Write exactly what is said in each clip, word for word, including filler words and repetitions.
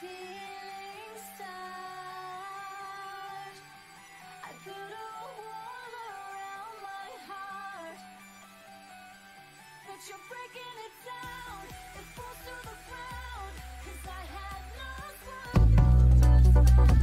feeling start. I put a wall around my heart, but you're breaking it down. It falls to the ground, 'cause I have lost what you just found.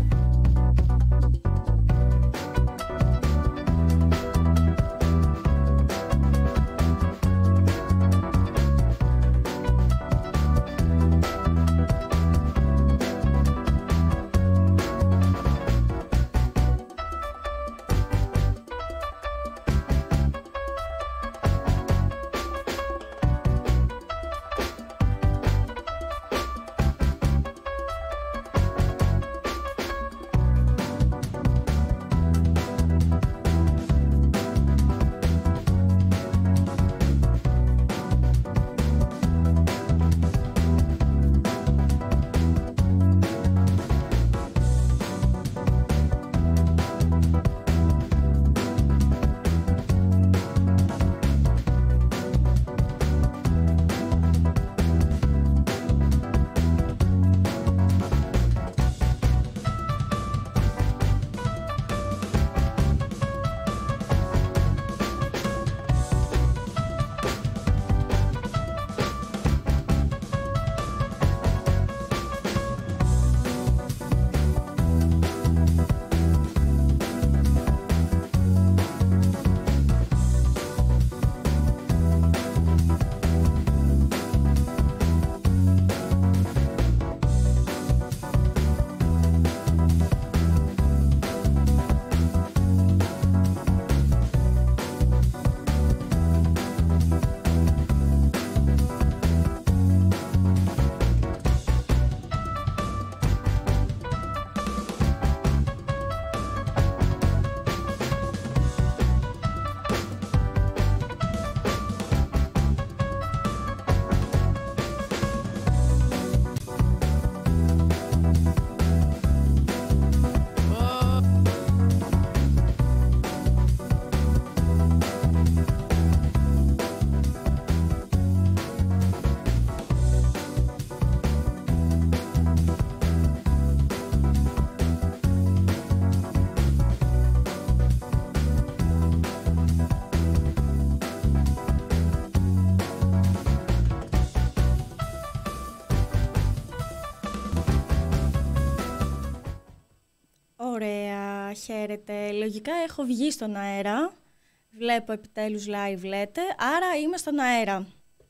Ωραία, χαίρετε. Λογικά έχω βγει στον αέρα. Βλέπω επιτέλους live λέτε, άρα είμαι στον αέρα.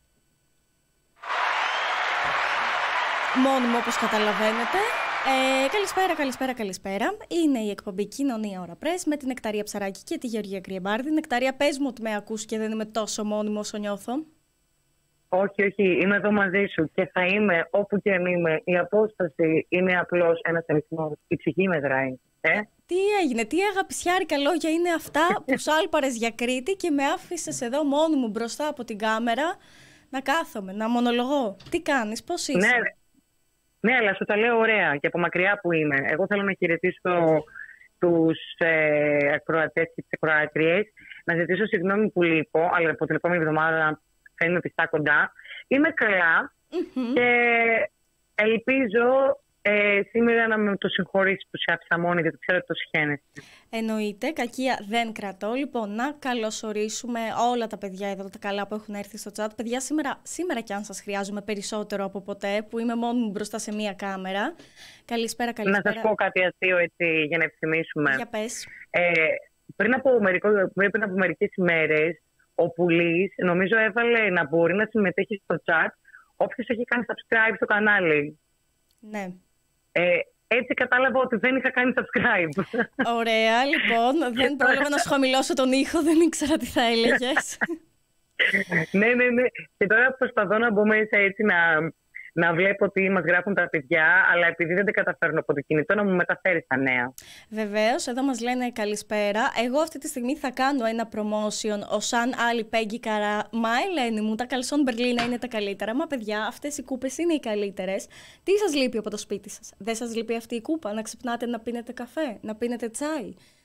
Μόνιμο όπως καταλαβαίνετε. Ε, καλησπέρα, καλησπέρα, καλησπέρα. Είναι η εκπομπή Κοινωνία Ώρα Press με την Νεκταρία Ψαράκη και τη Γεωργία Κρυεμπάρδη. Νεκταρία, πες μου ότι με ακούς και δεν είμαι τόσο μόνιμο όσο νιώθω. Όχι, όχι, είμαι εδώ μαζί σου και θα είμαι όπου και αν είμαι. Η απόσταση είναι απλώς ένας αριθμός. Η ψυχή μετράει. Ε? Τι έγινε, τι αγαπησιάρικα λόγια είναι αυτά που σάλπαρες για Κρήτη και με άφησες εδώ μόνη μου μπροστά από την κάμερα να κάθομαι, να μονολογώ. Τι κάνεις, πώς είσαι? Ναι, ναι, αλλά σου τα λέω ωραία και από μακριά που είμαι. Εγώ θέλω να χαιρετήσω τους ε, ακροατές και τις ακροατρίες, να ζητήσω συγγνώμη που λείπω, αλλά από την επόμενη εβδομάδα θα είμαι πιστά κοντά. Είμαι καλά mm-hmm. και ελπίζω ε, σήμερα να με το συγχωρήσει που σε άφησα μόνη, γιατί ξέρω ότι το συχαίνεσαι. Εννοείται, κακία δεν κρατώ. Λοιπόν, να καλωσορίσουμε όλα τα παιδιά εδώ, τα καλά που έχουν έρθει στο chat. Παιδιά, σήμερα, σήμερα κι αν σας χρειάζομαι περισσότερο από ποτέ, που είμαι μόνη μου μπροστά σε μία κάμερα. Καλησπέρα, καλησπέρα. Να σας πω κάτι αστείο έτσι για να ευθυμίσουμε. Για πες. Ε, πριν, από μερικό, πριν από μερικές ημέρες, ο Πουλής νομίζω έβαλε να μπορεί να συμμετέχει στο chat όποιος έχει κάνει subscribe στο κανάλι. Ναι. Ε, έτσι κατάλαβα ότι δεν είχα κάνει subscribe. Ωραία, λοιπόν. Δεν πρόλαβα να σου χαμηλώσω τον ήχο, δεν ήξερα τι θα έλεγες. ναι, ναι, ναι. Και τώρα προσπαθώ να μπω μέσα έτσι να, να βλέπω τι μας γράφουν τα παιδιά, αλλά επειδή δεν τα καταφέρνω από το κινητό να μου μεταφέρει τα νέα. Βεβαίως, εδώ μας λένε καλησπέρα. Εγώ αυτή τη στιγμή θα κάνω ένα promotion ως αν άλλη Πέγγι Καρά. Μα Ελένη μου, τα καλσόν Μπερλίνα είναι τα καλύτερα. Μα παιδιά, αυτές οι κούπες είναι οι καλύτερες. Τι σας λείπει από το σπίτι σας? Δεν σας λείπει αυτή η κούπα? Να ξυπνάτε να πίνετε καφέ, να πίνετε τσάι,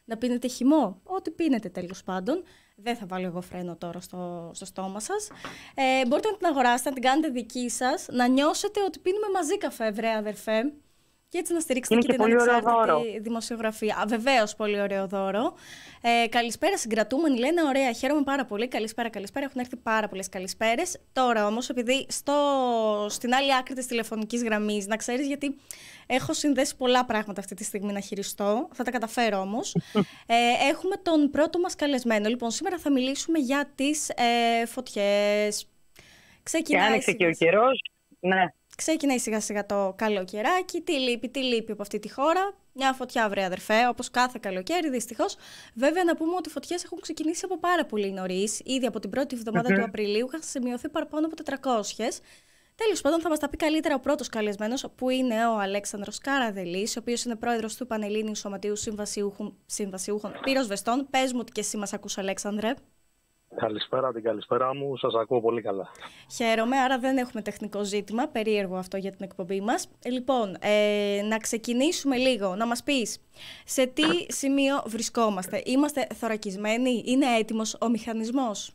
να πίνετε χυμό, ό,τι πίνετε τέλος πάντων. Δεν θα βάλω εγώ φρένο τώρα στο, στο στόμα σας. Ε, μπορείτε να την αγοράσετε, να την κάνετε δική σας, να νιώσετε ότι πίνουμε μαζί καφέ, βρε αδερφέ. Και έτσι να στηρίξετε και, και την ανεξάρτητη δημοσιογραφία. Βεβαίως, πολύ ωραίο δώρο. Ε, καλησπέρα, συγκρατούμενοι λένε. Ωραία, χαίρομαι πάρα πολύ. Καλησπέρα, καλησπέρα. Έχουν έρθει πάρα πολλές καλησπέρες. Τώρα όμως, επειδή στο, στην άλλη άκρη της τηλεφωνικής γραμμής, να ξέρεις, γιατί έχω συνδέσει πολλά πράγματα αυτή τη στιγμή να χειριστώ. Θα τα καταφέρω όμως. ε, έχουμε τον πρώτο μας καλεσμένο. Λοιπόν, σήμερα θα μιλήσουμε για τις ε, φωτιές. Ξεκινάει. Και άνοιξε και ο καιρός. Ναι. Ξεκινάει σιγά σιγά το καλοκαιράκι. Τι λείπει, τι λείπει από αυτή τη χώρα. Μια φωτιά, βρε αδερφέ, όπως κάθε καλοκαίρι, δυστυχώς. Βέβαια, να πούμε ότι οι φωτιές έχουν ξεκινήσει από πάρα πολύ νωρίς. Ήδη από την πρώτη εβδομάδα mm-hmm. του Απριλίου είχαν σημειωθεί παραπάνω από τετρακόσιες. Τέλος πάντων, θα μας τα πει καλύτερα ο πρώτος καλεσμένος, που είναι ο Αλέξανδρος Καραδελής, ο οποίος είναι πρόεδρος του Πανελλήνιου Σωματείου Συμβασιούχων, Συμβασιούχων Πυροσβεστών. Πες μου ότι και εσύ μας ακούς, Αλέξανδρε. Καλησπέρα, την καλησπέρα μου. Σας ακούω πολύ καλά. Χαίρομαι, άρα δεν έχουμε τεχνικό ζήτημα. Περίεργο αυτό για την εκπομπή μας. Λοιπόν, ε, να ξεκινήσουμε λίγο. Να μας πεις, σε τι σημείο βρισκόμαστε. Είμαστε θωρακισμένοι, είναι έτοιμος ο μηχανισμός?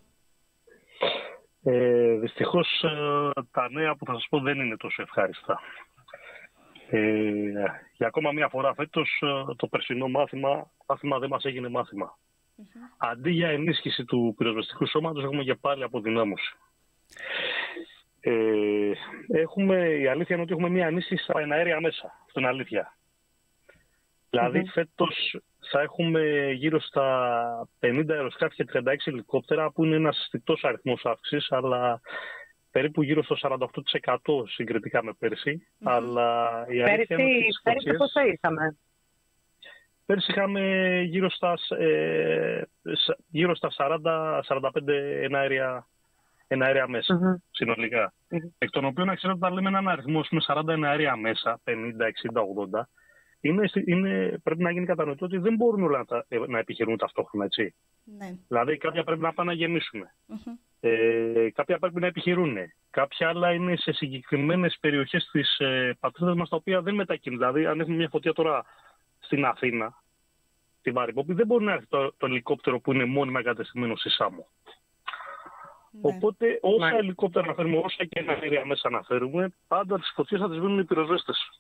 Ε, δυστυχώς, ε, τα νέα που θα σας πω δεν είναι τόσο ευχάριστα. Ε, για ακόμα μία φορά φέτος, ε, το περσινό μάθημα, μάθημα δεν μας έγινε μάθημα. Mm-hmm. Αντί για ενίσχυση του πυροσβεστικού σώματος, έχουμε και πάλι αποδυνάμωση. Ε, έχουμε, η αλήθεια είναι ότι έχουμε μία ενίσχυση στα εναέρια μέσα. Αυτό είναι αλήθεια. Δηλαδή, mm-hmm. φέτος θα έχουμε γύρω στα πενήντα αεροσκάφη και τριάντα έξι ελικόπτερα, που είναι ένας αισθητός αριθμός αύξησης, αλλά περίπου γύρω στο σαράντα οκτώ τοις εκατό συγκριτικά με πέρσι. Mm-hmm. Αλλά η αλήθεια είναι ότι τις πέρσι πόσο είχαμε? Πέρσι είχαμε γύρω στα, ε, γύρω στα σαράντα σαράντα πέντε εναέρια, εναέρια μέσα mm-hmm. συνολικά. Mm-hmm. Εκ των οποίων, να ξέρετε, όταν λέμε έναν αριθμό με σαράντα εναέρια μέσα, πενήντα, εξήντα, ογδόντα, είναι, είναι, πρέπει να γίνει κατανοητό ότι δεν μπορούν όλα να, να επιχειρούν ταυτόχρονα, έτσι. Ναι. Δηλαδή, κάποια πρέπει να πάνε να γεννήσουν. Mm-hmm. Ε, κάποια πρέπει να επιχειρούν. Κάποια άλλα είναι σε συγκεκριμένες περιοχές της ε, πατρίδας μας, τα οποία δεν μετακινούν. Δηλαδή, αν έχουμε μια φωτιά τώρα στην Αθήνα, στη Βαρυπόπη, δεν μπορεί να έρθει το, το ελικόπτερο που είναι μόνιμα εγκατεστημένο στη Σάμο. Ναι. Οπότε, όσα ναι. ελικόπτερα να φέρουμε, όσα και εναέρια μέσα να φέρουμε, πάντα τις φωτιές θα τις βίνουν οι πυροσβέστες.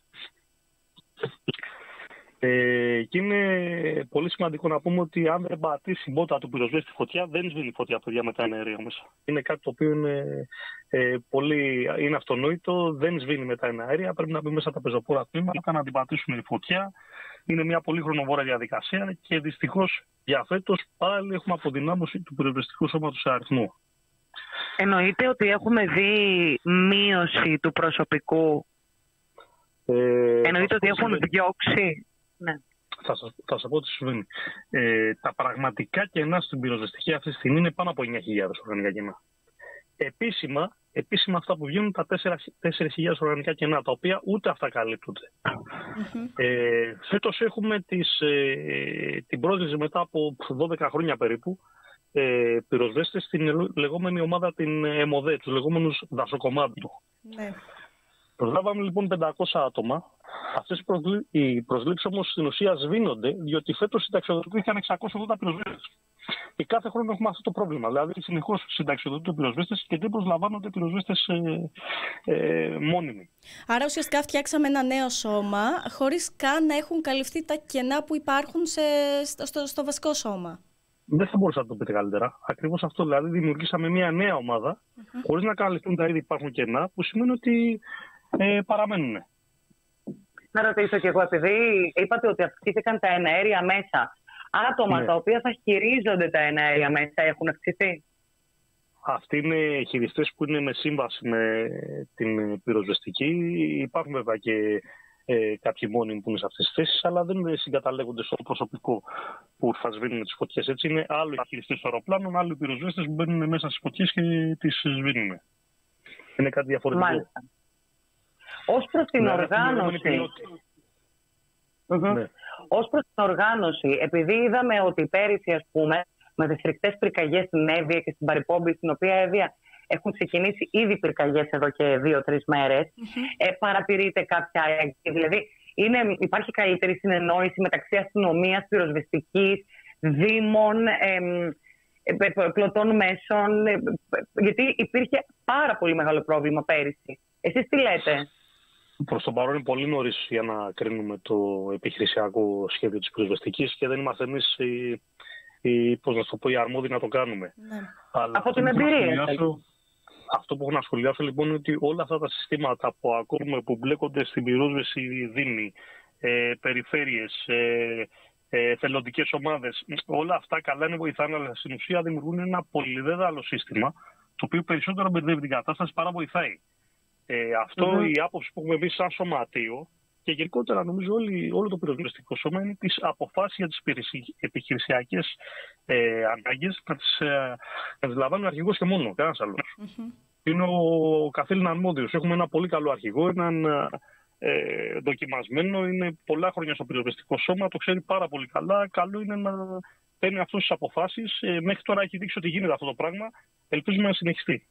Ε, και είναι πολύ σημαντικό να πούμε ότι αν δεν πατήσει η μπότα του πυροσβέστη φωτιά, δεν σβήνει φωτιά, παιδιά, με τα εναέρια μέσα. Είναι κάτι το οποίο είναι, ε, πολύ, είναι αυτονόητο, δεν σβήνει με τα εναέρια. Πρέπει να μπει μέσα τα πεζοπόρα τμήματα, να την πατήσουμε η φωτιά. Είναι μια πολύ χρονοβόρα διαδικασία και δυστυχώς για φέτος πάλι έχουμε αποδυνάμωση του πυροσβεστικού σώματος σε αριθμό. Εννοείται ότι έχουμε δει μείωση του προσωπικού. Ε, Εννοείται ότι έχουν συμβαίνει. διώξει. Ναι. Θα σας, θα σας πω τι συμβαίνει. Ε, τα πραγματικά κενά στην πυροσβεστική αυτή τη στιγμή είναι πάνω από εννιά χιλιάδες οργανικά κενά. Επίσημα, επίσημα αυτά που βγαίνουν τα τέσσερις χιλιάδες οργανικά κενά, τα οποία ούτε αυτά καλύπτονται. Mm-hmm. Ε, φέτος έχουμε τις, ε, την πρόσληψη μετά από δώδεκα χρόνια περίπου ε, πυροσβέστες στην λεγόμενη ομάδα την ΕΜΟΔΕ, τους λεγόμενους δασοκομάντου. Mm-hmm. Προσλάβαμε λοιπόν πεντακόσια άτομα. Αυτές οι προσλήψεις όμως στην ουσία σβήνονται, διότι φέτος συνταξιοδοτήθηκαν εξακόσιοι ογδόντα πυροσβέστες. Και κάθε χρόνο έχουμε αυτό το πρόβλημα. Δηλαδή, συνεχώς συνταξιοδοτούνται πυροσβέστες και δεν προσλαμβάνονται πυροσβέστες ε, ε, μόνιμοι. Άρα, ουσιαστικά φτιάξαμε ένα νέο σώμα, χωρίς καν να έχουν καλυφθεί τα κενά που υπάρχουν σε, στο, στο, στο βασικό σώμα. Δεν θα μπορούσα να το πείτε καλύτερα. Ακριβώς αυτό. Δηλαδή, δημιουργήσαμε μια νέα ομάδα, mm-hmm. χωρίς να καλυφθούν τα ήδη υπάρχουν κενά, που σημαίνει ότι ε, παραμένουν. Να ρωτήσω κι εγώ, επειδή είπατε ότι αυξήθηκαν τα εναέρια μέσα, άτομα ναι. τα οποία θα χειρίζονται τα εναέρια μέσα έχουν αυξηθεί? Αυτοί είναι χειριστές που είναι με σύμβαση με την πυροσβεστική. Υπάρχουν βέβαια και ε, κάποιοι μόνιμοι που είναι σε αυτές τις θέσεις, αλλά δεν συγκαταλέγονται στο προσωπικό που θα σβήνουν τις φωτιές. Έτσι είναι άλλοι χειριστές των αεροπλάνων, άλλοι πυροσβέστες που μπαίνουν μέσα στις φωτιές και τις σβήνουν. Είναι κάτι διαφορετικό. Μάλιστα. Ως προς την ναι, οργάνωση, mm-hmm. ναι. ως προς την οργάνωση, επειδή είδαμε ότι πέρυσι, ας πούμε, με τις φρικτές πυρκαγιές στην Εύβοια και στην Παρυπόμπη, στην οποία Εύβοια έχουν ξεκινήσει ήδη πυρκαγιές εδώ και δύο-τρεις μέρες, mm-hmm. ε, παρατηρείται κάποια έγκυση? Δηλαδή, είναι, υπάρχει καλύτερη συνεννόηση μεταξύ αστυνομίας, πυροσβεστικής, δήμων, ε, ε, πλωτών μέσων, ε, γιατί υπήρχε πάρα πολύ μεγάλο πρόβλημα πέρυσι. Εσείς τι λέτε? Προς το παρόν είναι πολύ νωρίς για να κρίνουμε το επιχειρησιακό σχέδιο της πυροσβεστικής και δεν είμαστε εμείς οι, οι, πώς να το πω, οι αρμόδιοι να το κάνουμε. Ναι. Αλλά από την εμπειρία. Αυτό που έχω να σχολιάσω λοιπόν είναι ότι όλα αυτά τα συστήματα που ακούμε που μπλέκονται στην πυρόσβεση δήμοι, ε, περιφέρειες, ε, ε, θελοντικές ομάδες, όλα αυτά καλά είναι, βοηθάνε, αλλά στην ουσία δημιουργούν ένα πολυδέδαλο σύστημα το οποίο περισσότερο μπερδεύει την κατάσταση παρά βοηθάει. Ε, αυτό mm-hmm. η άποψη που έχουμε εμείς σαν σωματείο και γενικότερα νομίζω όλη, όλο το πυροσβεστικό σώμα είναι τις αποφάσεις για τις επιχειρησιακές ε, ανάγκες να τις, ε, τις λαμβάνει ο αρχηγός και μόνο, κανένας άλλος. Mm-hmm. Είναι ο καθήλυν αρμόδιος. Έχουμε ένα πολύ καλό αρχηγό, έναν ε, δοκιμασμένο, είναι πολλά χρόνια στο πυροσβεστικό σώμα, το ξέρει πάρα πολύ καλά. Καλό είναι να παίρνει αυτές τις αποφάσεις. Ε, μέχρι τώρα έχει δείξει ότι γίνεται αυτό το πράγμα. Ελπίζουμε να συνεχιστεί.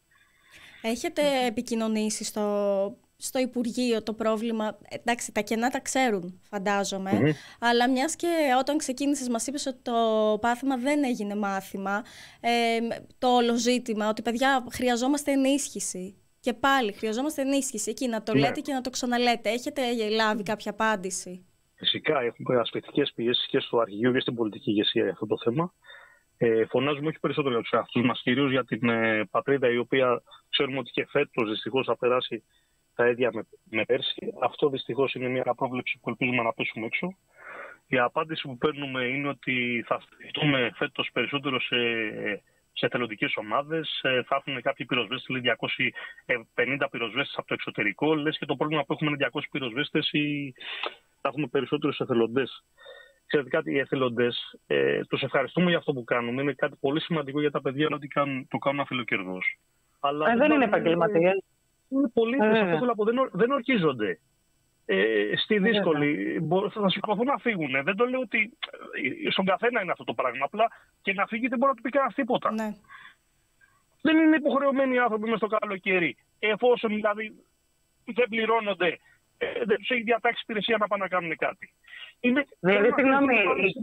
Έχετε επικοινωνήσει στο, στο Υπουργείο το πρόβλημα? Εντάξει, τα κενά τα ξέρουν, φαντάζομαι. Mm-hmm. Αλλά μιας και όταν ξεκίνησες μας είπες ότι το πάθημα δεν έγινε μάθημα. Ε, το όλο ζήτημα, ότι παιδιά χρειαζόμαστε ενίσχυση. Και πάλι χρειαζόμαστε ενίσχυση. Εκεί να το ναι. λέτε και να το ξαναλέτε. Έχετε λάβει κάποια απάντηση? Φυσικά έχουμε ασπιτικές πιέσεις και στο Αρχηγείο και στην πολιτική ηγεσία για αυτό το θέμα. Ε, φωνάζουμε όχι περισσότερο για τους εαυτούς μας, κυρίως για την ε, πατρίδα, η οποία ξέρουμε ότι και φέτος δυστυχώς θα περάσει τα ίδια με, με πέρσι. Αυτό δυστυχώς είναι μια πρόβλεψη που ελπίζουμε να πέσουμε έξω. Η απάντηση που παίρνουμε είναι ότι θα στηριχτούμε φέτος περισσότερο σε, σε εθελοντικές ομάδες. Ε, θα έχουν κάποιοι πυροσβέστες, λέει διακόσιοι πενήντα πυροσβέστες από το εξωτερικό. Λες και το πρόβλημα που έχουμε είναι διακόσιοι πυροσβέστες ή θα έχουμε περισσότερους εθελοντές. Ξέρετε κάτι, οι εθελοντές, ε, τους ευχαριστούμε για αυτό που κάνουμε. Είναι κάτι πολύ σημαντικό για τα παιδιά ότι κάνουν, το κάνουν αφιλοκερδός. Αλλά ε, δεν είναι επαγγελματίες. Είναι πολίτες, ε, αυτό θέλω να πω, δεν, δεν ορκίζονται. Ε, στη δύσκολη, ε, θα σηκωθούν να φύγουν. Δεν το λέω ότι στον καθένα είναι αυτό το πράγμα. Απλά και να φύγει δεν μπορεί να του πει κανένα τίποτα. Ναι. Δεν είναι υποχρεωμένοι οι άνθρωποι μες στο καλοκαίρι. Εφόσον δηλαδή δεν πληρώνονται, ε, δεν τους έχει διατάξει υπηρεσία να πάνε να κάνουν κάτι. Είναι... Δηλαδή, συγγνώμη,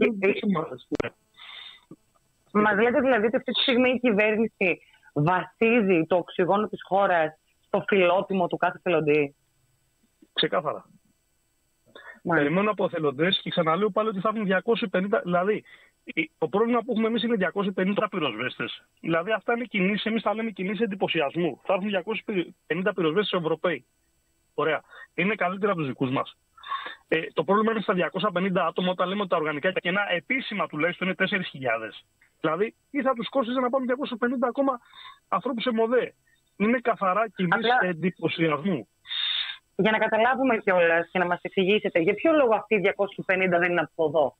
μας λέτε δηλαδή ότι αυτή τη στιγμή η κυβέρνηση βασίζει το οξυγόνο της χώρας στο φιλότιμο του κάθε θελοντή? Ξεκάθαρα. Περιμένω από εθελοντές και ξαναλέω πάλι ότι θα έχουν διακόσιοι πενήντα. Δηλαδή, το πρόβλημα που έχουμε εμείς είναι διακόσιοι πενήντα πυροσβέστες. Δηλαδή, αυτά είναι κινήσεις, εμείς θα λέμε κινήσεις εντυπωσιασμού. Θα έχουν διακόσιοι πενήντα πυροσβέστες Ευρωπαίοι. Ωραία. Είναι καλύτερα από τους δικούς μας. Ε, το πρόβλημα είναι στα διακόσια πενήντα άτομα όταν λέμε ότι τα οργανικά κενά επίσημα τουλάχιστον είναι τέσσερις χιλιάδες. Δηλαδή, ή θα τους κόστιζε να πάμε διακόσιους πενήντα ακόμα ανθρώπους σε ΜΟΔΕ. Είναι καθαρά κινήσεις Απλά... εντυπωσιασμού. Για να καταλάβουμε κιόλας και να μας εξηγήσετε, για ποιο λόγο αυτοί οι διακόσιοι πενήντα δεν είναι από εδώ?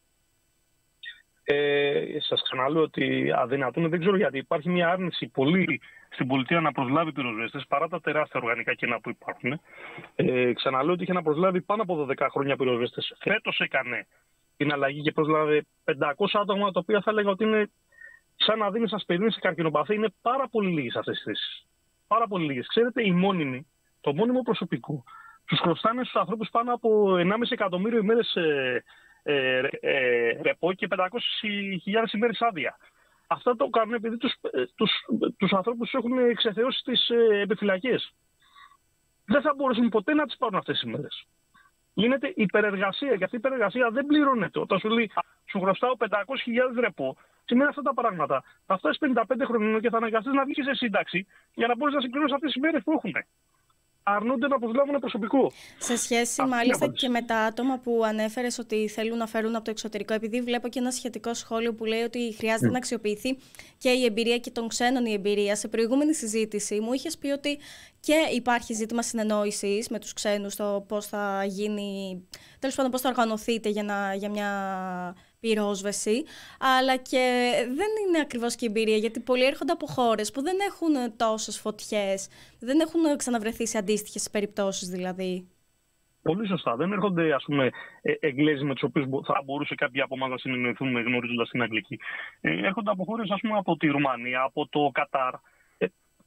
Ε, σας ξαναλέω ότι αδυνατούν, δεν ξέρω γιατί. Υπάρχει μια άρνηση πολύ στην πολιτεία να προσλάβει πυροσβέστες παρά τα τεράστια οργανικά κενά που υπάρχουν. Ε, ξαναλέω ότι είχε να προσλάβει πάνω από δώδεκα χρόνια πυροσβέστες. Φέτος έκανε την αλλαγή και προσλάβει πεντακόσια άτομα, τα οποία θα έλεγα ότι είναι σαν να δίνει ασπιρίνη σε καρκινοπαθή. Είναι πάρα πολύ λίγες αυτές τις θέσεις. Πάρα πολύ λίγες. Ξέρετε, οι μόνιμοι, το μόνιμο προσωπικό, τους χρωστάνε στους ανθρώπους πάνω από ενάμιση εκατομμύριο ημέρες ε, ε, ε, ρεπό και πεντακόσιες χιλιάδες ημέρες άδεια. Αυτά το κάνουν επειδή τους, τους, τους ανθρώπους τους έχουν εξεθεώσει στις ε, επιφυλακές. Δεν θα μπορούσαν ποτέ να τις πάρουν αυτές τις ημέρες. Γίνεται υπερεργασία και αυτή η υπερεργασία δεν πληρώνεται. Όταν σου λέει σου χρωστάω πεντακόσιες χιλιάδες ρεπό, σημαίνει αυτά τα πράγματα. Θα φτάσει πενήντα πέντε χρονών και θα αναγκαστείς να βγεις σε σύνταξη για να μπορείς να συμπληρώσεις αυτές τις ημέρες που έχουν. Αρνούνται να προσλάβουν προσωπικό. Σε σχέση Αυτή μάλιστα και με τα άτομα που ανέφερες ότι θέλουν να φέρουν από το εξωτερικό, επειδή βλέπω και ένα σχετικό σχόλιο που λέει ότι χρειάζεται mm. να αξιοποιηθεί και η εμπειρία και των ξένων η εμπειρία. Σε προηγούμενη συζήτηση μου είχες πει ότι και υπάρχει ζήτημα συνεννόησης με τους ξένους, το πώς θα γίνει, τέλος πάντων πώς θα οργανωθείτε για, να, για μια πυρόσβεση, αλλά και δεν είναι ακριβώς και η εμπειρία, γιατί πολλοί έρχονται από χώρες που δεν έχουν τόσες φωτιές, δεν έχουν ξαναβρεθεί σε αντίστοιχες περιπτώσεις δηλαδή. Πολύ σωστά. Δεν έρχονται, ας πούμε, Εγγλέζοι με τους οποίους θα μπορούσε κάποιοι από εμάς να συνεννοηθούν γνωρίζοντας την Αγγλική. Ε, έρχονται από χώρες, ας πούμε, από τη Ρουμανία, από το Κατάρ. Ε,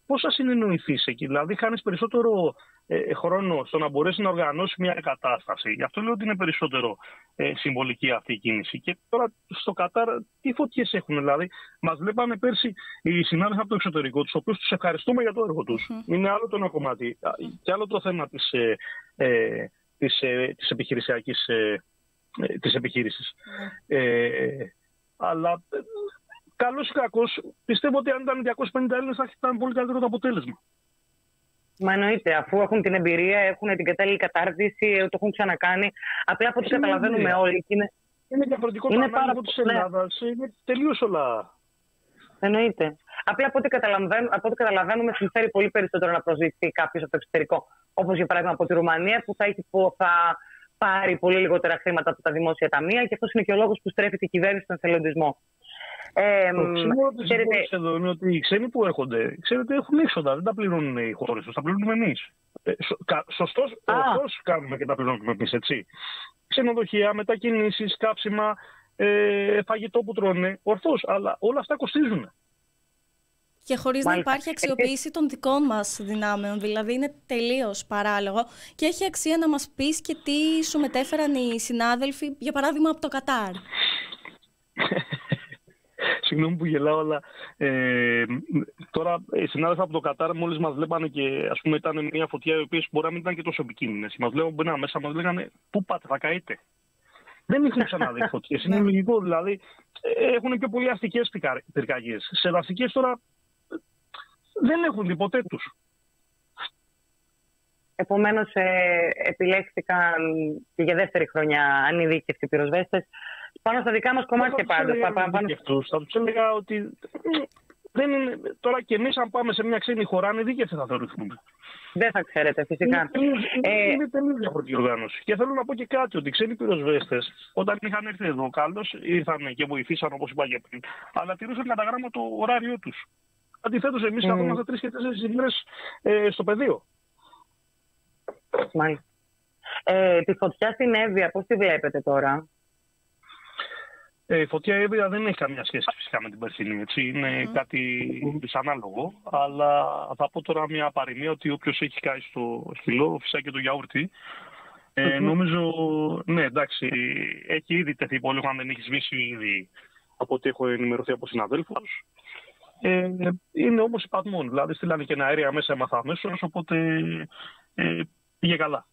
πώς θα συνεννοηθείς εκεί? Δηλαδή, χάνεις περισσότερο ε, χρόνο στο να μπορέσει να οργανώσει μια κατάσταση. Γι' αυτό λέω ότι είναι περισσότερο ε, συμβολική αυτή η κίνηση. Και τώρα στο Κατάρ, τι φωτιές έχουν? Δηλαδή, μας βλέπανε πέρσι οι συνάδελφοι από το εξωτερικό, τους οποίους τους ευχαριστούμε για το έργο τους. Mm. Είναι άλλο το ένα κομμάτι. Και άλλο το θέμα της, ε, ε, της, ε, της επιχειρησιακής ε, ε, της επιχείρησης. Mm. Ε, αλλά. Καλώς ή κακώς, πιστεύω ότι αν ήταν διακόσιοι πενήντα Έλληνες θα ήταν πολύ καλύτερο το αποτέλεσμα. Μα εννοείται, αφού έχουν την εμπειρία, έχουν την κατάλληλη κατάρτιση, το έχουν ξανακάνει. Απλά από ό,τι καταλαβαίνουμε εμπειρία. όλοι. Είναι, είναι διαφορετικό το ανάλογο της Ελλάδας. Ναι. Είναι τελείως όλα. Εννοείται. Απλά από ό,τι καταλαβαίνουμε, από ό,τι καταλαβαίνουμε συμφέρει πολύ περισσότερο να προσληφθεί κάποιος από το εξωτερικό. Όπως για παράδειγμα από τη Ρουμανία, που θα, έχει, που θα πάρει πολύ λιγότερα χρήματα από τα δημόσια ταμεία, και αυτός είναι και ο λόγος που στρέφεται η κυβέρνηση στον εθελοντισμό. Ε, το ξύμορο της ξέρετε... εδώ είναι ότι οι ξένοι που έρχονται, ξέρετε, έχουν έξοδα, δεν τα πληρώνουν οι χώρες τους, τα πληρώνουμε εμείς. Ε, σω, κα, σωστός, ορθώς κάνουμε και τα πληρώνουμε εμείς, έτσι. Ξενοδοχεία, μετακινήσεις, κάψιμα, ε, φαγητό που τρώνε, ορθώς, αλλά όλα αυτά κοστίζουν. Και χωρίς Μάλιστα. να υπάρχει αξιοποίηση των δικών μας δυνάμεων, δηλαδή είναι τελείως παράλογο και έχει αξία να μας πεις και τι σου μετέφεραν οι συνάδελφοι, για παράδειγμα από το Κατάρ. Συγγνώμη που γελάω, αλλά ε, τώρα οι συνάδελφοι από το Κατάρ μόλις μας βλέπανε και ας πούμε ήταν μια φωτιά η οποία μπορεί να μην ήταν και τόσο επικίνδυνες. Μας βλέπανε μπαίναν μέσα, μας λέγανε πού πάτε, θα καείτε. Δεν έχουν ξαναδεί φωτιές. Είναι λογικό, δηλαδή έχουν και πολύ αστικές πυρκαγιές. Σε δασικές τώρα δεν έχουν δει ποτέ τους. Επομένως ε, επιλέχθηκαν και για δεύτερη χρονιά ανειδίκευτοι πυροσβέστες πάνω στα δικά μας κομμάτια πάντως. Θα τους έλεγα ότι δεν είναι, τώρα και εμείς αν πάμε σε μια ξένη χώρα ανειδίκευτοι θα θεωρηθούμε. Δεν θα ξέρετε φυσικά. Είναι τελείως διαφορετική οργάνωση. Και θέλω να πω και κάτι, ότι οι ξένοι πυροσβέστες όταν είχαν έρθει εδώ καλώς ήρθαν και βοηθήσαν όπως είπα και πριν, αλλά τηρούσαν κατά γράμμα το ωράριό τους. Αντιθέτως εμείς mm. καθόμαστε τρεις και τέσσερις ημέρες ε, στο πεδίο. Μάλιστα. Ε, τη φωτιά στην Εύβοια, πώς τη βλέπετε τώρα? Ε, η φωτιά Εύβοια δεν έχει καμία σχέση φυσικά με την περσινή, έτσι. Είναι mm. κάτι δυσανάλογο. Αλλά θα πω τώρα μια παροιμία ότι όποιος έχει κάει στο σκυλό, φυσικά και το γιαούρτι. Ε, mm-hmm. Νομίζω, ναι, εντάξει, έχει ήδη τεθεί πόλεμο, αν δεν έχει σβήσει ήδη από ό,τι έχω ενημερωθεί από συναδέλφους. Ε, είναι όμως υπατμόν, δηλαδή στείλανε και ένα αέρια μέσα, έμαθα αμέσως, οπότε ε, πήγε καλά.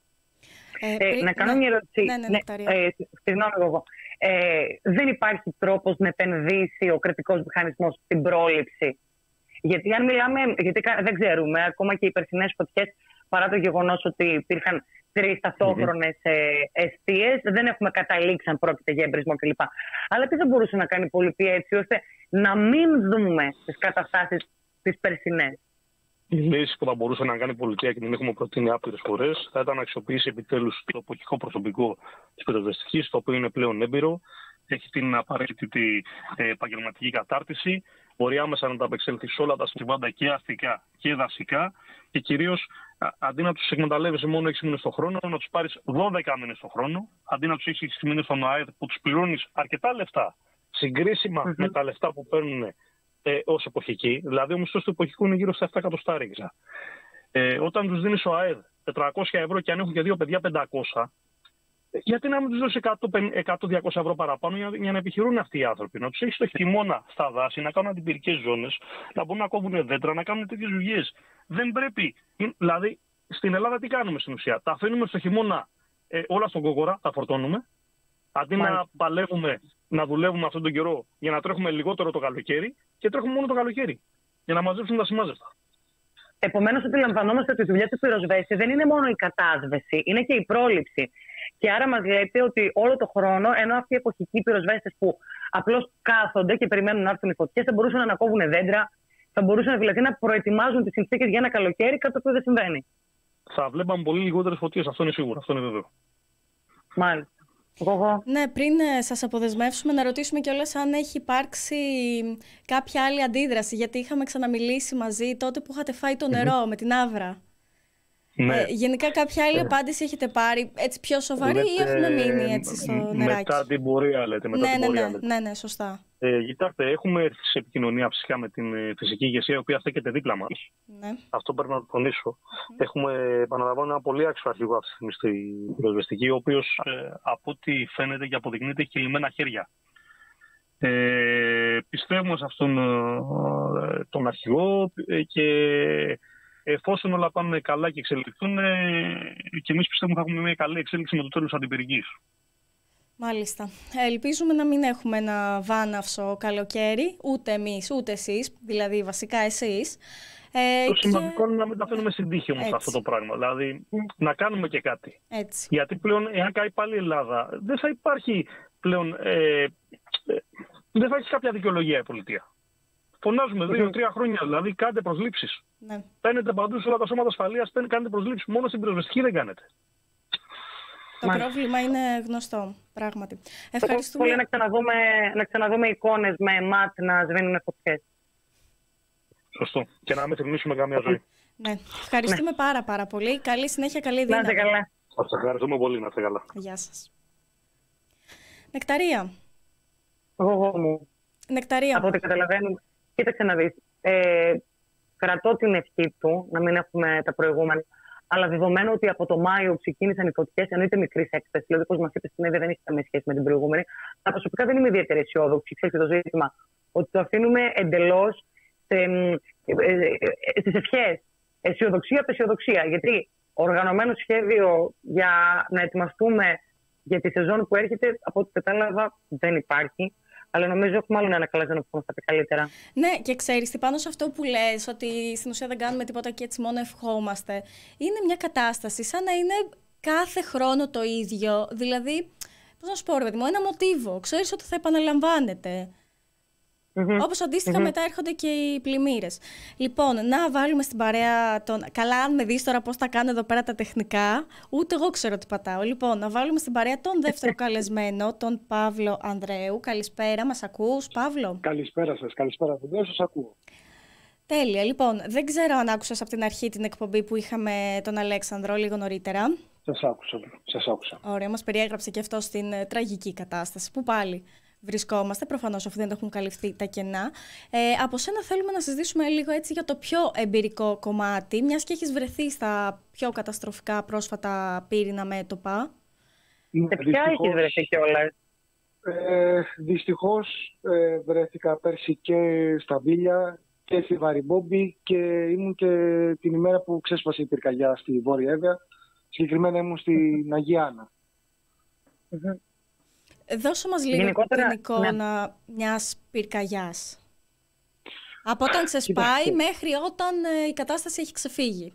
Ε, ε, να κάνω ναι, μια ερώτηση. Ναι, ναι, ναι, ε, Συγγνώμη εγώ. Ε, δεν υπάρχει τρόπος να επενδύσει ο κρατικός μηχανισμός στην πρόληψη? Γιατί αν μιλάμε, γιατί δεν ξέρουμε, ακόμα και οι περσινές φωτιές, παρά το γεγονός ότι υπήρχαν τρεις ταυτόχρονες mm-hmm. εστίες, δεν έχουμε καταλήξει αν πρόκειται για εμπρισμό κλπ. Αλλά τι θα μπορούσε να κάνει η πολιτεία έτσι ώστε να μην δούμε τις καταστάσεις τις περσινές? Η λύση που θα μπορούσε να κάνει η πολιτεία και την έχουμε προτείνει άπειρες φορές θα ήταν να αξιοποιήσει επιτέλους το εποχικό προσωπικό της πυροσβεστικής, το οποίο είναι πλέον έμπειρο, έχει την απαραίτητη επαγγελματική κατάρτιση, μπορεί άμεσα να τα απεξέλθει σε όλα τα συμβάντα και αστικά και δασικά και κυρίως αντί να τους εκμεταλλεύεσαι μόνο έξι μήνες το χρόνο, να τους πάρεις δώδεκα μήνες το χρόνο, αντί να τους έχεις έξι μήνες στον ΑΕΔ που τους πληρώνεις αρκετά λεφτά, συγκρίσιμα mm-hmm. με τα λεφτά που παίρνουν ε, ως εποχικοί. Δηλαδή ο μισθός του εποχικού είναι γύρω στα επτά εκατοστάρικα. Ε, όταν τους δίνεις ο ΑΕΔ τετρακόσια ευρώ και αν έχουν και δύο παιδιά πεντακόσια, γιατί να μην τους δώσει εκατό με διακόσια ευρώ παραπάνω για, για να επιχειρούν αυτοί οι άνθρωποι? Να τους έχεις το χειμώνα στα δάση, να κάνουν αντιπυρικές ζώνες, να μπορούν να κόβουν δέντρα, να κάνουν τέτοιες δουλειές. Δεν πρέπει. Δηλαδή, στην Ελλάδα τι κάνουμε στην ουσία? Τα αφήνουμε στο χειμώνα ε, όλα στον κόκορα, τα φορτώνουμε. Αντί Μάλιστα. να παλεύουμε, να δουλεύουμε αυτόν τον καιρό για να τρέχουμε λιγότερο το καλοκαίρι και τρέχουμε μόνο το καλοκαίρι. Για να μαζέψουν τα σημάζεστα. Επομένως, αντιλαμβανόμαστε ότι η δουλειά του πυροσβέστη δεν είναι μόνο η κατάσβεση, είναι και η πρόληψη. Και άρα μας λέτε ότι όλο το χρόνο, ενώ αυτοί οι εποχικοί πυροσβέστες που απλώς κάθονται και περιμένουν να έρθουν οι φωτιές, θα μπορούσαν να ανακόβουν δέντρα, θα μπορούσαν δηλαδή να προετοιμάζουν τις συνθήκες για ένα καλοκαίρι, κάτι που δεν συμβαίνει. Θα βλέπαμε πολύ λιγότερες φωτιές, αυτό είναι σίγουρο, αυτό είναι βέβαιο. Μάλιστα. Εγώ. Ναι, πριν σας αποδεσμεύσουμε, να ρωτήσουμε κιόλας αν έχει υπάρξει κάποια άλλη αντίδραση, γιατί είχαμε ξαναμιλήσει μαζί τότε που είχατε φάει το νερό mm-hmm. με την Αύρα. Ναι. Ε, γενικά κάποια άλλη απάντηση έχετε πάρει έτσι πιο σοβαρή Λέτε, ή έχουμε μείνει έτσι στο νεράκι? Μετά την πορεία λέτε. Μετά ναι, την ναι, πορεία, ναι, λέτε. ναι, ναι, σωστά. Ε, κοιτάξτε, έχουμε έρθει σε επικοινωνία φυσικά με την ε, φυσική ηγεσία, η οποία στέκεται δίπλα μας. Ναι. Αυτό πρέπει να το τονίσω. Mm-hmm. Έχουμε, επαναλαμβάνω, ένα πολύ άξιο αρχηγό αυτή τη στιγμή στην πυροσβεστική, ο οποίος ε, από ό,τι φαίνεται και αποδεικνύεται έχει λυμμένα χέρια. Ε, πιστεύουμε σε αυτόν ε, τον αρχηγό ε, και εφόσον όλα πάνε καλά και εξελιχθούν, ε, και εμείς πιστεύουμε θα έχουμε μια καλή εξέλιξη με το τέλος αντιπυρικής. Μάλιστα. Ελπίζουμε να μην έχουμε ένα βάναυσο καλοκαίρι, ούτε εμείς, ούτε εσείς, δηλαδή βασικά εσείς. Ε, το και... σημαντικό είναι να μην τα φέρνουμε στην τύχη όμως αυτό το πράγμα. Δηλαδή να κάνουμε και κάτι. Έτσι. Γιατί πλέον, εάν καεί πάλι η Ελλάδα, δεν θα υπάρχει πλέον. Ε, ε, δεν θα έχει κάποια δικαιολογία η πολιτεία. Φωνάζουμε δύο-τρία χρόνια, δηλαδή κάντε προσλήψεις. Ναι. Παίρνετε παντού σε όλα τα σώματα ασφαλείας, κάνετε προσλήψεις. Μόνο στην πυροσβεστική δεν κάνετε. Το Μάλιστα. πρόβλημα είναι γνωστό, πράγματι. Ευχαριστούμε. Πολύ να ξαναδούμε, να ξαναδούμε εικόνες με ΜΑΤ να σβήνουν φωτιές. Σωστό. Και να μην θρηνήσουμε καμία ζωή. Ναι. Ευχαριστούμε ναι. πάρα πάρα πολύ. Καλή συνέχεια, καλή δύναμη. Να είστε καλά. Σας ευχαριστούμε πολύ. Να είστε καλά. Γεια σας. Νεκταρία. Εγώ μου. Νεκταρία. Από ό,τι καταλαβαίνω. Κοίταξε να δεις. Ε, κρατώ την ευχή του να μην έχουμε τα προηγούμενα. Αλλά δεδομένου ότι από το Μάιο ξεκίνησαν οι φωτιές, εννοείται μικρή έκταση, δηλαδή όπως μας είπε στην Εύη, δεν έχει καμία σχέση με την προηγούμενη. Τα προσωπικά δεν είμαι ιδιαίτερα αισιόδοξη. Ξέρετε το ζήτημα ότι το αφήνουμε εντελώς στις ευχές. Αισιοδοξία από αισιοδοξία. Γιατί οργανωμένο σχέδιο για να ετοιμαστούμε για τη σεζόν που έρχεται, από ό,τι κατάλαβα, δεν υπάρχει. Αλλά νομίζω έχουμε άλλο ένα καλεσμένο που θα πει καλύτερα. Ναι, και ξέρεις, τι πάνω σε αυτό που λες, ότι στην ουσία δεν κάνουμε τίποτα και έτσι μόνο ευχόμαστε, είναι μια κατάσταση σαν να είναι κάθε χρόνο το ίδιο. Δηλαδή, πώς να σου πω, ρε παιδί μου, ένα μοτίβο. Ξέρεις ότι θα επαναλαμβάνεται. Mm-hmm. Όπως αντίστοιχα mm-hmm. μετά έρχονται και οι πλημμύρες. Λοιπόν, να βάλουμε στην παρέα τον... Καλά, αν με δεις τώρα πώς τα κάνω εδώ πέρα τα τεχνικά, ούτε εγώ ξέρω τι πατάω. Λοιπόν, να βάλουμε στην παρέα τον δεύτερο καλεσμένο, τον Παύλο Ανδρέου. Καλησπέρα, μας ακούς, Παύλο? Καλησπέρα σας, καλησπέρα. Δεν σας ακούω. Τέλεια. Λοιπόν, δεν ξέρω αν άκουσες από την αρχή την εκπομπή που είχαμε τον Αλέξανδρο λίγο νωρίτερα. Σας άκουσα, σας άκουσα. Ωραία, μας περιέγραψε και αυτό στην ε, τραγική κατάσταση που πάλι βρισκόμαστε, προφανώς αφού δεν έχουν καλυφθεί τα κενά. Ε, από σένα θέλουμε να συζητήσουμε λίγο έτσι για το πιο εμπειρικό κομμάτι, μιας και έχεις βρεθεί στα πιο καταστροφικά πρόσφατα πύρινα μέτωπα. Σε ποια έχεις βρεθεί κιόλας? Ε, δυστυχώς ε, βρέθηκα πέρσι και στα Βίλια και στη Βαριμπόμπη και ήμουν και την ημέρα που ξέσπασε η πυρκαγιά στη Βόρεια Εύβοια. Συγκεκριμένα ήμουν στην Αγία Άννα. Mm-hmm. Δώσε μας λίγο Γενικότερα, την εικόνα ναι. μιας πυρκαγιάς. Από όταν ξεσπάει κοιτάξτε. μέχρι όταν ε, η κατάσταση έχει ξεφύγει.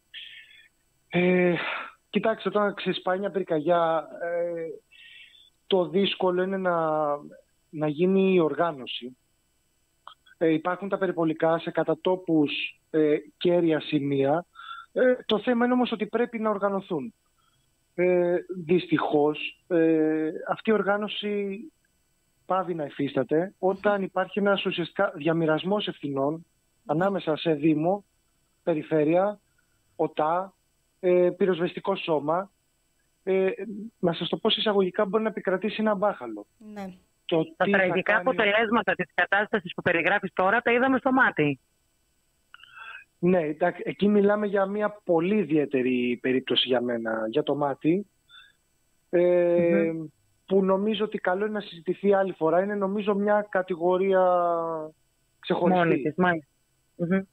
Ε, κοιτάξτε, όταν ξεσπάει μια πυρκαγιά, ε, το δύσκολο είναι να, να γίνει η οργάνωση. Ε, υπάρχουν τα περιπολικά σε κατατόπους ε, κέρια σημεία. Ε, το θέμα είναι όμως ότι πρέπει να οργανωθούν. Ε, δυστυχώς ε, αυτή η οργάνωση πάβει να υφίσταται όταν υπάρχει ένας ουσιαστικά διαμοιρασμός ευθυνών ανάμεσα σε Δήμο, Περιφέρεια, ΟΤΑ, ε, πυροσβεστικό σώμα. Ε, να σας το πω εισαγωγικά, μπορεί να επικρατήσει ένα μπάχαλο. Ναι. Το τα τραγικά κάνει... αποτελέσματα της κατάστασης που περιγράφεις τώρα τα είδαμε στο μάτι. Ναι, εκεί μιλάμε για μια πολύ ιδιαίτερη περίπτωση για μένα, για το μάτι, ε, mm-hmm. που νομίζω ότι καλό είναι να συζητηθεί άλλη φορά. Είναι νομίζω μια κατηγορία ξεχωριστή. Μόνη της, μάλιστα. Mm-hmm.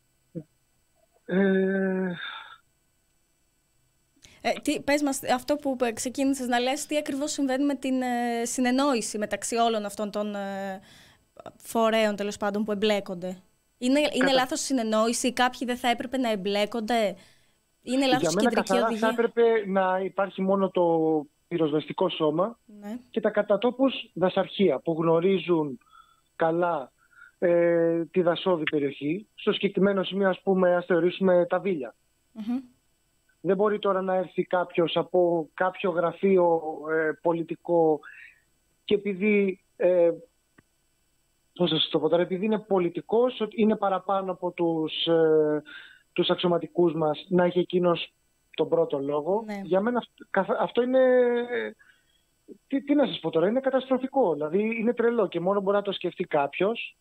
Ε... Ε, τι, πες μας αυτό που ξεκίνησες να λες, τι ακριβώς συμβαίνει με την ε, συνεννόηση μεταξύ όλων αυτών των ε, φορέων τέλος πάντων που εμπλέκονται. Είναι, είναι Κατα... λάθος συνεννόηση, κάποιοι δεν θα έπρεπε να εμπλέκονται, είναι λάθος κεντρική οδηγία? Θα έπρεπε να υπάρχει μόνο το πυροσβεστικό σώμα ναι. και τα κατατόπους δασαρχεία που γνωρίζουν καλά ε, τη δασόδη περιοχή. Στο συγκεκριμένο σημείο, ας πούμε, ας θεωρήσουμε τα Βίλια. Mm-hmm. Δεν μπορεί τώρα να έρθει κάποιος από κάποιο γραφείο ε, πολιτικό και επειδή... Ε, Πώς θα σας το πω τώρα, επειδή είναι πολιτικός, είναι παραπάνω από τους ε, τους αξιωματικούς μας να έχει εκείνος τον πρώτο λόγο. Ναι. Για μένα αυτό είναι... Τι, τι να σας πω τώρα, είναι καταστροφικό. Δηλαδή είναι τρελό και μόνο μπορεί να το σκεφτεί κάποιος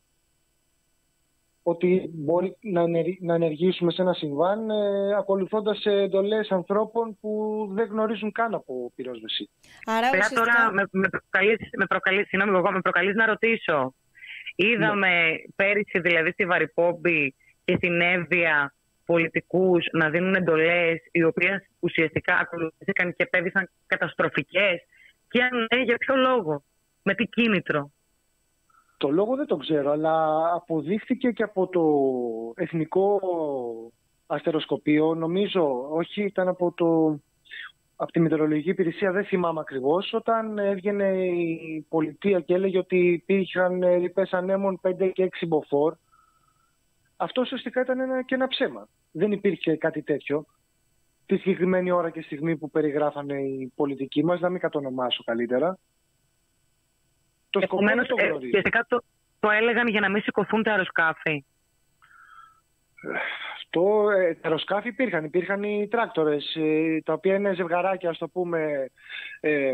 ότι μπορεί να, ενεργ, να ενεργήσουμε σε ένα συμβάν ε, ακολουθώντας εντολές ανθρώπων που δεν γνωρίζουν καν από πυρόσβεση. Άρα ουσιαστικά... τώρα με, με, προκαλείς, με, προκαλείς, συγνώμη, εγώ, με προκαλείς να ρωτήσω. Είδαμε ναι. πέρυσι δηλαδή στη Βαρυπόμπη και στην Εύβοια πολιτικούς να δίνουν εντολές οι οποίες ουσιαστικά ακολουθήθηκαν και επέδειξαν καταστροφικές. Και αν ναι, για ποιο λόγο, με τι κίνητρο? Το λόγο δεν το ξέρω, αλλά αποδείχθηκε και από το Εθνικό Αστεροσκοπείο, νομίζω, όχι, ήταν από, το, από τη Μετεωρολογική Υπηρεσία, δεν θυμάμαι ακριβώς, όταν έβγαινε η πολιτεία και έλεγε ότι υπήρχαν ρηπές ανέμων πέντε και έξι μποφόρ. Αυτό ουσιαστικά ήταν ένα, και ένα ψέμα. Δεν υπήρχε κάτι τέτοιο. Τη συγκεκριμένη ώρα και στιγμή που περιγράφανε οι πολιτικοί μας, να μην κατονομάσω καλύτερα. Το Επομένως, ε, και το, το έλεγαν για να μην σηκωθούν τα αεροσκάφη. Το, ε, τα αεροσκάφη υπήρχαν. Υπήρχαν οι τράκτορες, ε, τα οποία είναι ζευγαράκια, ας το πούμε, ε,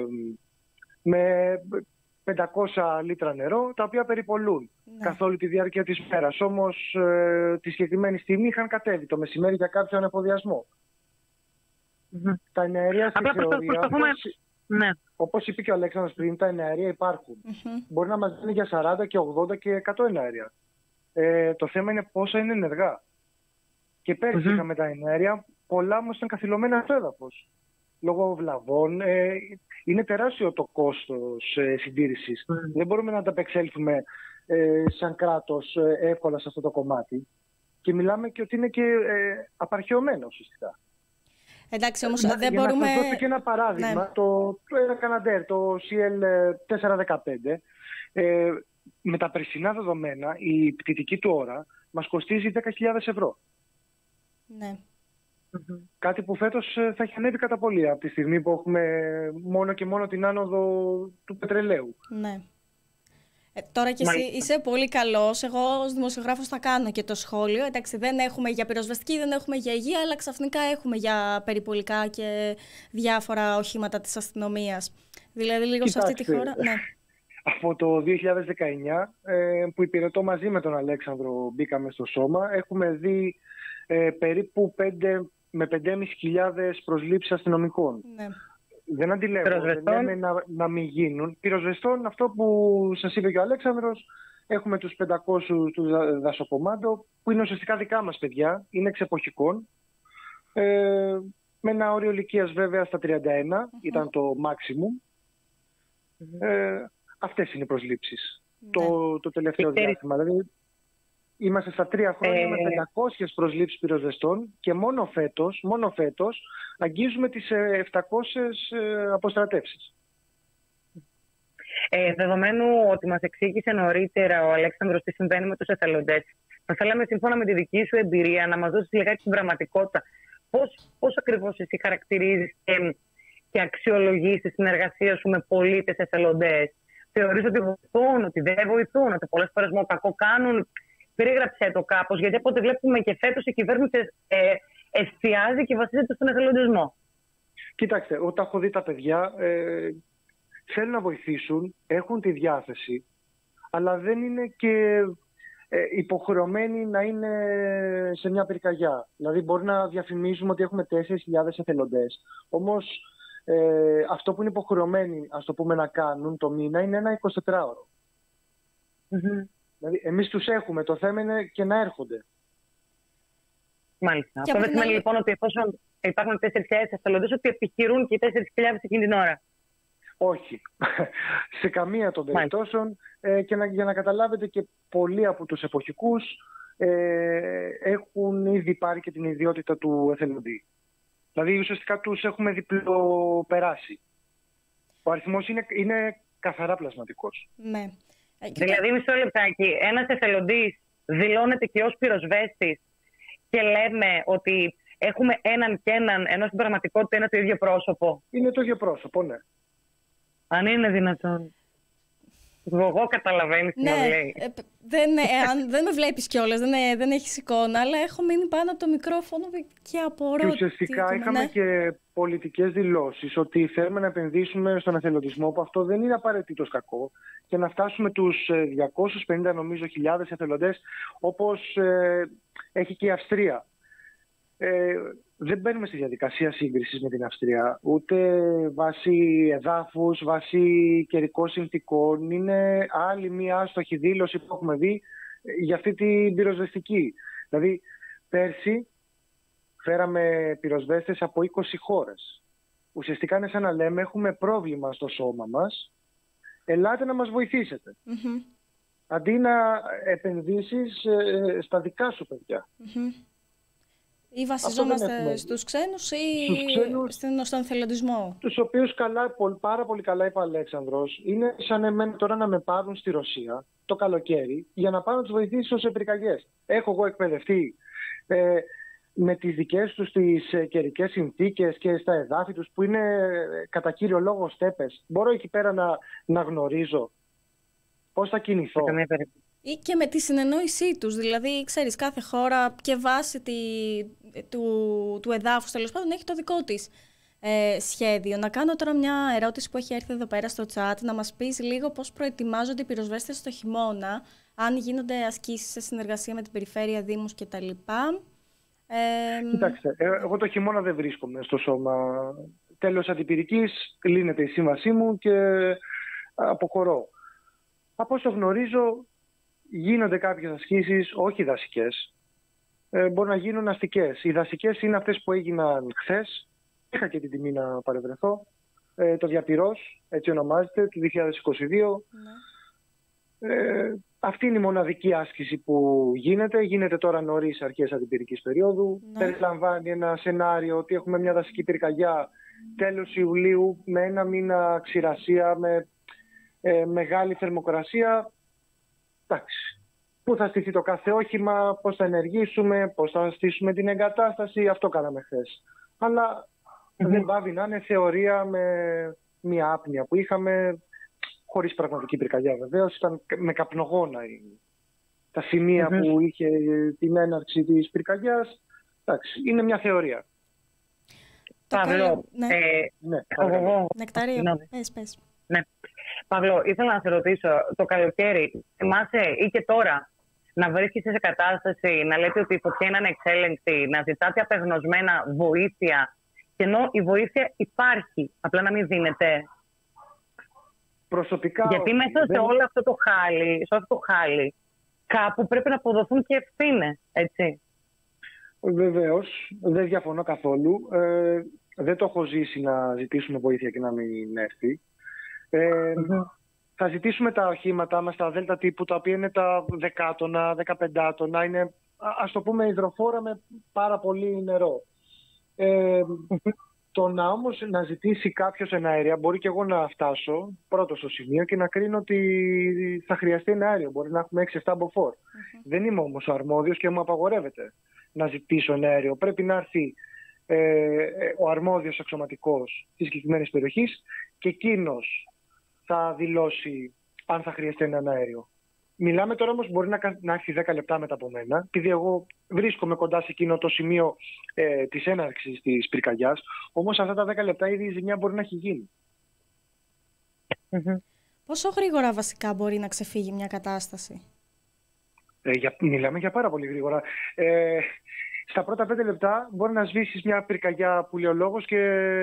με πεντακόσια λίτρα νερό, τα οποία περιπολούν ναι. καθ' όλη τη διάρκεια της μέρας. Όμως, ε, τη συγκεκριμένη στιγμή είχαν κατέβει το μεσημέρι για κάποιο ανεφοδιασμό. Mm-hmm. Τα εναέρια στη θεωρία, προσπαθούμε... όπως, ναι. όπως είπε και ο Αλέξανδρος πριν, τα εναέρια υπάρχουν. Mm-hmm. Μπορεί να μας δίνει για σαράντα και ογδόντα και εκατό εναέρια. Ε, το θέμα είναι πόσα είναι ενεργά. Και πέρυσι mm-hmm. είχαμε τα εναέρια, πολλά όμως ήταν καθυλωμένα στο έδαφος. Λόγω βλαβών. Ε, είναι τεράστιο το κόστος ε, συντήρησης. Mm-hmm. Δεν μπορούμε να ανταπεξέλθουμε ε, σαν κράτος ε, εύκολα σε αυτό το κομμάτι. Και μιλάμε και ότι είναι και ε, απαρχαιωμένο ουσιαστικά. Εντάξει, όμως να, δεν για μπορούμε... να σας δώσω και ένα παράδειγμα, ναι. το, το ένα Καναντέρ, το σι ελ τετρακόσια δεκαπέντε, ε, με τα περσινά δεδομένα, η πτυτική του ώρα μας κοστίζει δέκα χιλιάδες ευρώ. Ναι. Mm-hmm. Κάτι που φέτος θα έχει ανέβει κατά πολύ από τη στιγμή που έχουμε μόνο και μόνο την άνοδο του πετρελαίου. Ναι. Ε, τώρα κι εσύ είσαι πολύ καλός. Εγώ ως δημοσιογράφος θα κάνω και το σχόλιο. Εντάξει, δεν έχουμε για πυροσβεστική, δεν έχουμε για υγεία, αλλά ξαφνικά έχουμε για περιπολικά και διάφορα οχήματα της αστυνομίας. Δηλαδή λίγο Κοιτάξτε, σε αυτή τη χώρα... Ναι. Από το δύο χιλιάδες δεκαεννιά που υπηρετώ μαζί με τον Αλέξανδρο, μπήκαμε στο σώμα, έχουμε δει ε, περίπου πέντε με πέντε χιλιάδες πεντακόσιες προσλήψεις αστυνομικών. Ναι. Δεν αντιλέγω, δεν λέμε να, να μην γίνουν. Πυροσβεστών, αυτό που σας είπε και ο Αλέξανδρος, έχουμε τους πεντακόσιους του δασοκομάντο, που είναι ουσιαστικά δικά μας παιδιά, είναι εξεποχικών. Ε, με ένα όριο ηλικίας βέβαια στα τριάντα ένα, mm-hmm. ήταν το maximum. Mm-hmm. Ε, αυτές είναι οι προσλήψεις mm-hmm. το, το τελευταίο διάστημα. Δηλαδή, είμαστε στα τρία χρόνια ε... με πεντακόσιες προσλήψεις πυροσβεστών και μόνο φέτος, μόνο φέτος αγγίζουμε τις επτακόσιες αποστρατεύσεις. Ε, δεδομένου ότι μας εξήγησε νωρίτερα ο Αλέξανδρος τι συμβαίνει με τους εθελοντές, θα θέλαμε σύμφωνα με τη δική σου εμπειρία να μας δώσεις λιγάκι την πραγματικότητα. Πώς, πώς ακριβώς εσύ χαρακτηρίζεις και, και αξιολογείς τη συνεργασία σου με πολίτες εθελοντές? Θεωρείς ότι βοηθούν, ότι δεν βοηθούν, ότι πολλές φορές μόνο κακό κάνουν? Περίγραψε το κάπως, γιατί από ό,τι βλέπουμε και φέτος η κυβέρνηση ε, εστιάζει και βασίζεται στον εθελοντισμό. Κοιτάξτε, όταν έχω δει τα παιδιά, ε, θέλουν να βοηθήσουν, έχουν τη διάθεση, αλλά δεν είναι και ε, υποχρεωμένοι να είναι σε μια πυρκαγιά. Δηλαδή μπορεί να διαφημίζουμε ότι έχουμε τέσσερις χιλιάδες εθελοντές, όμως ε, αυτό που είναι υποχρεωμένοι, ας το πούμε, να κάνουν το μήνα είναι ένα εικοσιτετράωρο. Mm-hmm. Δηλαδή, εμείς τους έχουμε, το θέμα είναι και να έρχονται. Μάλιστα. Αυτό δεν σημαίνει λοιπόν ότι εφόσον υπάρχουν τέσσερις χιλιάδες εθελοντές, ότι επιχειρούν και οι τέσσερις χιλιάδες εκείνη την ώρα. Όχι. Σε καμία των περιπτώσεων. Ε, και να, για να καταλάβετε, και πολλοί από τους εποχικούς ε, έχουν ήδη πάρει και την ιδιότητα του εθελοντή. Δηλαδή, ουσιαστικά τους έχουμε διπλοπεράσει. Ο αριθμός είναι, είναι καθαρά πλασματικός. Ναι. Δηλαδή, μισό λεπτάκι, ένας εθελοντής δηλώνεται και ως πυροσβέστης και λέμε ότι έχουμε έναν και έναν, ενώ στην πραγματικότητα είναι το ίδιο πρόσωπο. Είναι το ίδιο πρόσωπο, ναι. Αν είναι δυνατόν. Εγώ καταλαβαίνεις τι Ναι, να λέει. ε, δεν, ε, αν, δεν με βλέπεις κιόλας, δεν, ε, δεν έχεις εικόνα, αλλά έχω μείνει πάνω από το μικρόφωνο και απορώ. Και ουσιαστικά τι, είχαμε ναι. και πολιτικές δηλώσεις ότι θέλουμε να επενδύσουμε στον εθελοντισμό, που αυτό δεν είναι απαραίτητος κακό, και να φτάσουμε τους διακόσιους πενήντα νομίζω χιλιάδες εθελοντές όπως ε, έχει και η Αυστρία. Ε, δεν μπαίνουμε στη διαδικασία σύγκρισης με την Αυστρία, ούτε βάσει εδάφους, βάσει καιρικών συνθηκών. Είναι άλλη μία άστοχη δήλωση που έχουμε δει για αυτή την πυροσβεστική. Δηλαδή, πέρσι φέραμε πυροσβέστες από είκοσι χώρες. Ουσιαστικά είναι σαν να λέμε έχουμε πρόβλημα στο σώμα μας, ελάτε να μας βοηθήσετε. Mm-hmm. Αντί να επενδύσεις ε, στα δικά σου παιδιά. Mm-hmm. Ή βασιζόμαστε στους ξένους ή στους ξένους, στον εθελοντισμό. Τους οποίους καλά, πάρα πολύ καλά είπε ο Αλέξανδρος. Είναι σαν εμένα τώρα να με πάρουν στη Ρωσία το καλοκαίρι για να πάω να τους βοηθήσω ως πυρκαγιές. Έχω εγώ εκπαιδευτεί ε, με τις δικές τους τις ε, καιρικές συνθήκες και στα εδάφη τους που είναι ε, κατά κύριο λόγο στέπες. Μπορώ εκεί πέρα να, να γνωρίζω πώς θα κινηθώ. Ή και με τη συνεννόησή τους, δηλαδή ξέρεις κάθε χώρα και βάσει τη, του, του εδάφους τέλος πάντων έχει το δικό της ε, σχέδιο. Να κάνω τώρα μια ερώτηση που έχει έρθει εδώ πέρα στο chat, να μας πεις λίγο πώς προετοιμάζονται οι πυροσβέστες στο χειμώνα, αν γίνονται ασκήσεις σε συνεργασία με την περιφέρεια, δήμους κτλ. Ε, Κοιτάξτε, εγώ το χειμώνα δεν βρίσκομαι στο σώμα. Τέλος αντιπυρικής, λύνεται η σύμβασή μου και αποχωρώ. Από όσο γνωρίζω, γίνονται κάποιες ασκήσεις, όχι δασικές. Ε, μπορεί να γίνουν αστικές. Οι δασικές είναι αυτές που έγιναν χθες. Είχα και την τιμή να παρευρεθώ. Ε, το Διαπυρός, έτσι ονομάζεται, του δύο χιλιάδες είκοσι δύο. Ναι. Ε, αυτή είναι η μοναδική άσκηση που γίνεται. Γίνεται τώρα νωρίς, αρχές αντιπυρικής περίοδου. Ναι. Περιλαμβάνει ένα σενάριο ότι έχουμε μια δασική πυρκαγιά τέλος Ιουλίου με ένα μήνα ξηρασία, με ε, μεγάλη θερμοκρασία. Εντάξει. Πού θα στηθεί το κάθε όχημα, πώς θα ενεργήσουμε, πώς θα στήσουμε την εγκατάσταση. Αυτό κάναμε χθες. Αλλά mm-hmm. δεν πάβει να είναι θεωρία με μια άπνοια που είχαμε, χωρίς πραγματική πυρκαγιά βεβαίως. Ήταν με καπνογόνα τα σημεία mm-hmm. που είχε την έναρξη της πυρκαγιάς. Εντάξει, είναι μια θεωρία. Παύλο, ναι. Ε, ναι, εγώ. Νεκταρία, πες, πες. Ναι. Παύλο, ήθελα να σε ρωτήσω, το καλοκαίρι, θυμάσαι ή και τώρα να βρίσκεσαι σε κατάσταση να λέτε ότι η φωτιά είναι ανεξέλεγκτη, να ζητάτε απεγνωσμένα βοήθεια, και ενώ η βοήθεια υπάρχει, απλά να μην δίνεται. Προσωπικά. Γιατί όχι, μέσα δεν... σε όλο αυτό το χάλι, σε αυτό το χάλι, κάπου πρέπει να αποδοθούν και ευθύνες, έτσι. Βεβαίως, δεν διαφωνώ καθόλου. Ε, δεν το έχω ζήσει να ζητήσουμε βοήθεια και να μην έρθει. Ε, mm-hmm. Θα ζητήσουμε τα οχήματά μας, τα δέλτα τύπου, τα οποία είναι τα δεκάτονα, δεκαπεντάτονα, είναι, ας το πούμε, υδροφόρα με πάρα πολύ νερό. Ε, mm-hmm. Το να όμως να ζητήσει κάποιος εναέρια, μπορεί και εγώ να φτάσω πρώτο στο σημείο και να κρίνω ότι θα χρειαστεί ένα αέριο. Μπορεί να έχουμε έξι εφτά μποφόρ. Mm-hmm. Δεν είμαι όμως ο αρμόδιος και μου απαγορεύεται να ζητήσω ένα αέριο. Πρέπει να έρθει ε, ο αρμόδιος αξιωματικός της συγκεκριμένης περιοχής και εκείνος θα δηλώσει αν θα χρειαστεί ένα αέριο. Μιλάμε τώρα όμως, μπορεί να, να έρθει δέκα λεπτά μετά από μένα, επειδή εγώ βρίσκομαι κοντά σε εκείνο το σημείο ε, της έναρξης της πυρκαγιάς, όμως αυτά τα δέκα λεπτά ήδη η ζημιά μπορεί να έχει γίνει. Mm-hmm. Πόσο γρήγορα βασικά μπορεί να ξεφύγει μια κατάσταση? Ε, για, μιλάμε για πάρα πολύ γρήγορα. Ε, στα πρώτα πέντε λεπτά μπορεί να σβήσεις μια πυρκαγιά που λέει ο λόγος και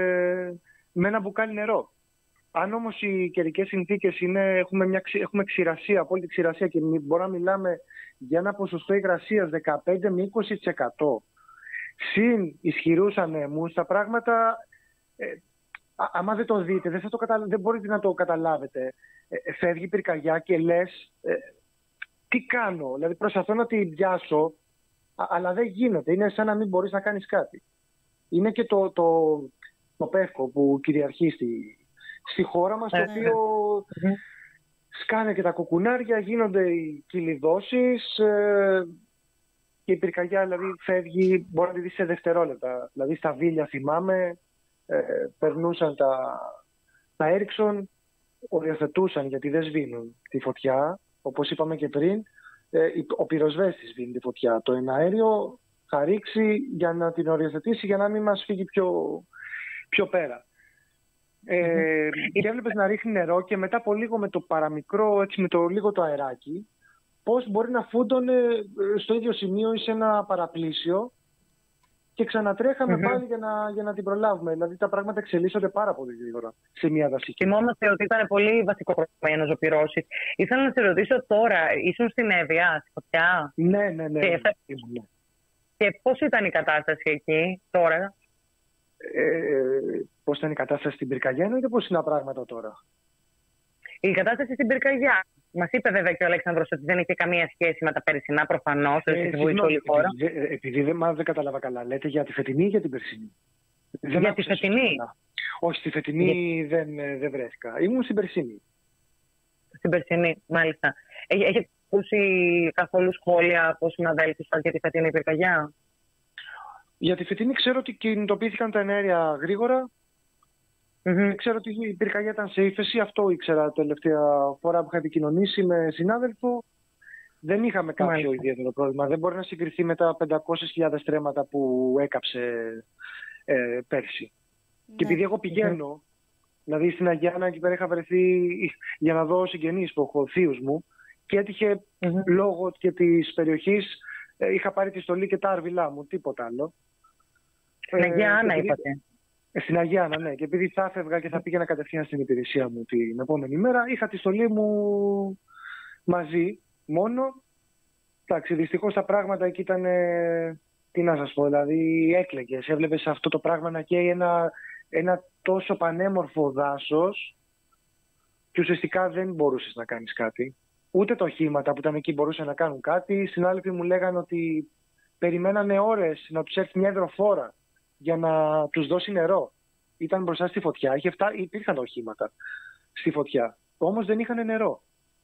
με ένα μπουκάλι νερό. Αν όμως οι καιρικές συνθήκες είναι, έχουμε, μια, έχουμε ξηρασία, απόλυτη ξηρασία και μπορούμε να μιλάμε για ένα ποσοστό υγρασίας δεκαπέντε με είκοσι τοις εκατό συν ισχυρούς ανέμους, τα πράγματα, ε, α, άμα δεν το δείτε, δεν, θα το καταλα... δεν μπορείτε να το καταλάβετε. Ε, φεύγει η πυρκαγιά και λες, ε, τι κάνω, δηλαδή προσπαθώ να την πιάσω, α, αλλά δεν γίνεται, είναι σαν να μην μπορείς να κάνεις κάτι. Είναι και το, το, το πεύκο που κυριαρχεί στη... στη χώρα μας, το οποίο mm-hmm. σκάνε και τα κουκουνάρια, γίνονται οι κυλιδώσεις ε, και η πυρκαγιά δηλαδή φεύγει, μπορεί να τη δει σε δευτερόλεπτα. Δηλαδή στα Βίλια θυμάμαι, ε, περνούσαν τα, τα Έριξον, οριοθετούσαν, γιατί δεν σβήνουν τη φωτιά, όπως είπαμε και πριν, ε, ο πυροσβέστης σβήνει τη φωτιά. Το εναέριο θα ρίξει για να την οριοθετήσει, για να μην μας φύγει πιο, πιο πέρα. Ε, mm-hmm. Και έβλεπες να ρίχνει νερό και μετά από λίγο με το παραμικρό, έτσι, με το λίγο το αεράκι, πώς μπορεί να φούντωνε στο ίδιο σημείο ή σε ένα παραπλήσιο και ξανατρέχαμε mm-hmm. πάλι για να, για να την προλάβουμε. Δηλαδή τα πράγματα εξελίσσονται πάρα πολύ γρήγορα σε μια δασική. Θυμόμαστε ότι ήταν πολύ βασικό πρόβλημα οι νοζοπυρώσεις. Ήθελα να σε ρωτήσω τώρα, ήσουν στην Εύβοια, στη φωτιά? Ναι, ναι, ναι. Και, ναι. και πώς ήταν η κατάσταση εκεί τώρα? Ε, πώς ήταν η κατάσταση στην Πυρκαγιά, εννοείται πώς είναι τα πράγματα τώρα? Η κατάσταση στην Πυρκαγιά. Μας είπε βέβαια και ο Αλέξανδρος ότι δεν είχε καμία σχέση με τα περσινά, προφανώς. Ε, συγγνώμη, επειδή, επειδή δεν, μα, δεν κατάλαβα καλά. Λέτε για τη φετινή ή για την περσινή? Για δεν τη φετινή. Σωστά. Όχι, στη φετινή για... δεν, δεν βρέθηκα. Ήμουν στην περσινή. Στην περσινή, μάλιστα. Έχετε ακούσει καθόλου σχόλια από συναδέλφους σας για τη φετινή πυρκαγιά? Για τη φετινή ξέρω ότι κινητοποιήθηκαν τα εναέρια γρήγορα. Mm-hmm. Ξέρω ότι η πυρκαγιά ήταν σε ύφεση. Αυτό ήξερα τελευταία φορά που είχα επικοινωνήσει με συνάδελφο. Δεν είχαμε κάποιο Μάλιστα. ιδιαίτερο πρόβλημα. Δεν μπορεί να συγκριθεί με τα πεντακόσιες χιλιάδες στρέμματα που έκαψε ε, πέρσι. Ναι. Και επειδή εγώ πηγαίνω, mm-hmm. δηλαδή στην Αγιάννα, εκεί πέρα είχα βρεθεί για να δω συγγενείς που έχω, θείους μου, και έτυχε mm-hmm. λόγω και της περιοχής, ε, είχα πάρει τη στολή και τα άρβιλά μου, τίποτα άλλο. Στην Αγιάννα, ε, είπατε. Στην Αγιάννα, ναι. Και επειδή θα έφευγα και θα πήγαινα κατευθείαν στην υπηρεσία μου την επόμενη μέρα, είχα τη στολή μου μαζί μόνο. Εντάξει, δυστυχώς τα πράγματα εκεί ήταν, ε, τι να σας πω, δηλαδή έκλαιγες. Έβλεπες αυτό το πράγμα να καίει ένα, ένα τόσο πανέμορφο δάσος και ουσιαστικά δεν μπορούσες να κάνεις κάτι. Ούτε τα οχήματα που ήταν εκεί μπορούσαν να κάνουν κάτι. Οι συνάδελφοι μου λέγανε ότι περιμένανε ώρες να τους έρθει μια υδροφόρα για να τους δώσει νερό. Ήταν μπροστά στη φωτιά, είχε φτά... υπήρχαν οχήματα στη φωτιά, όμως δεν είχαν νερό.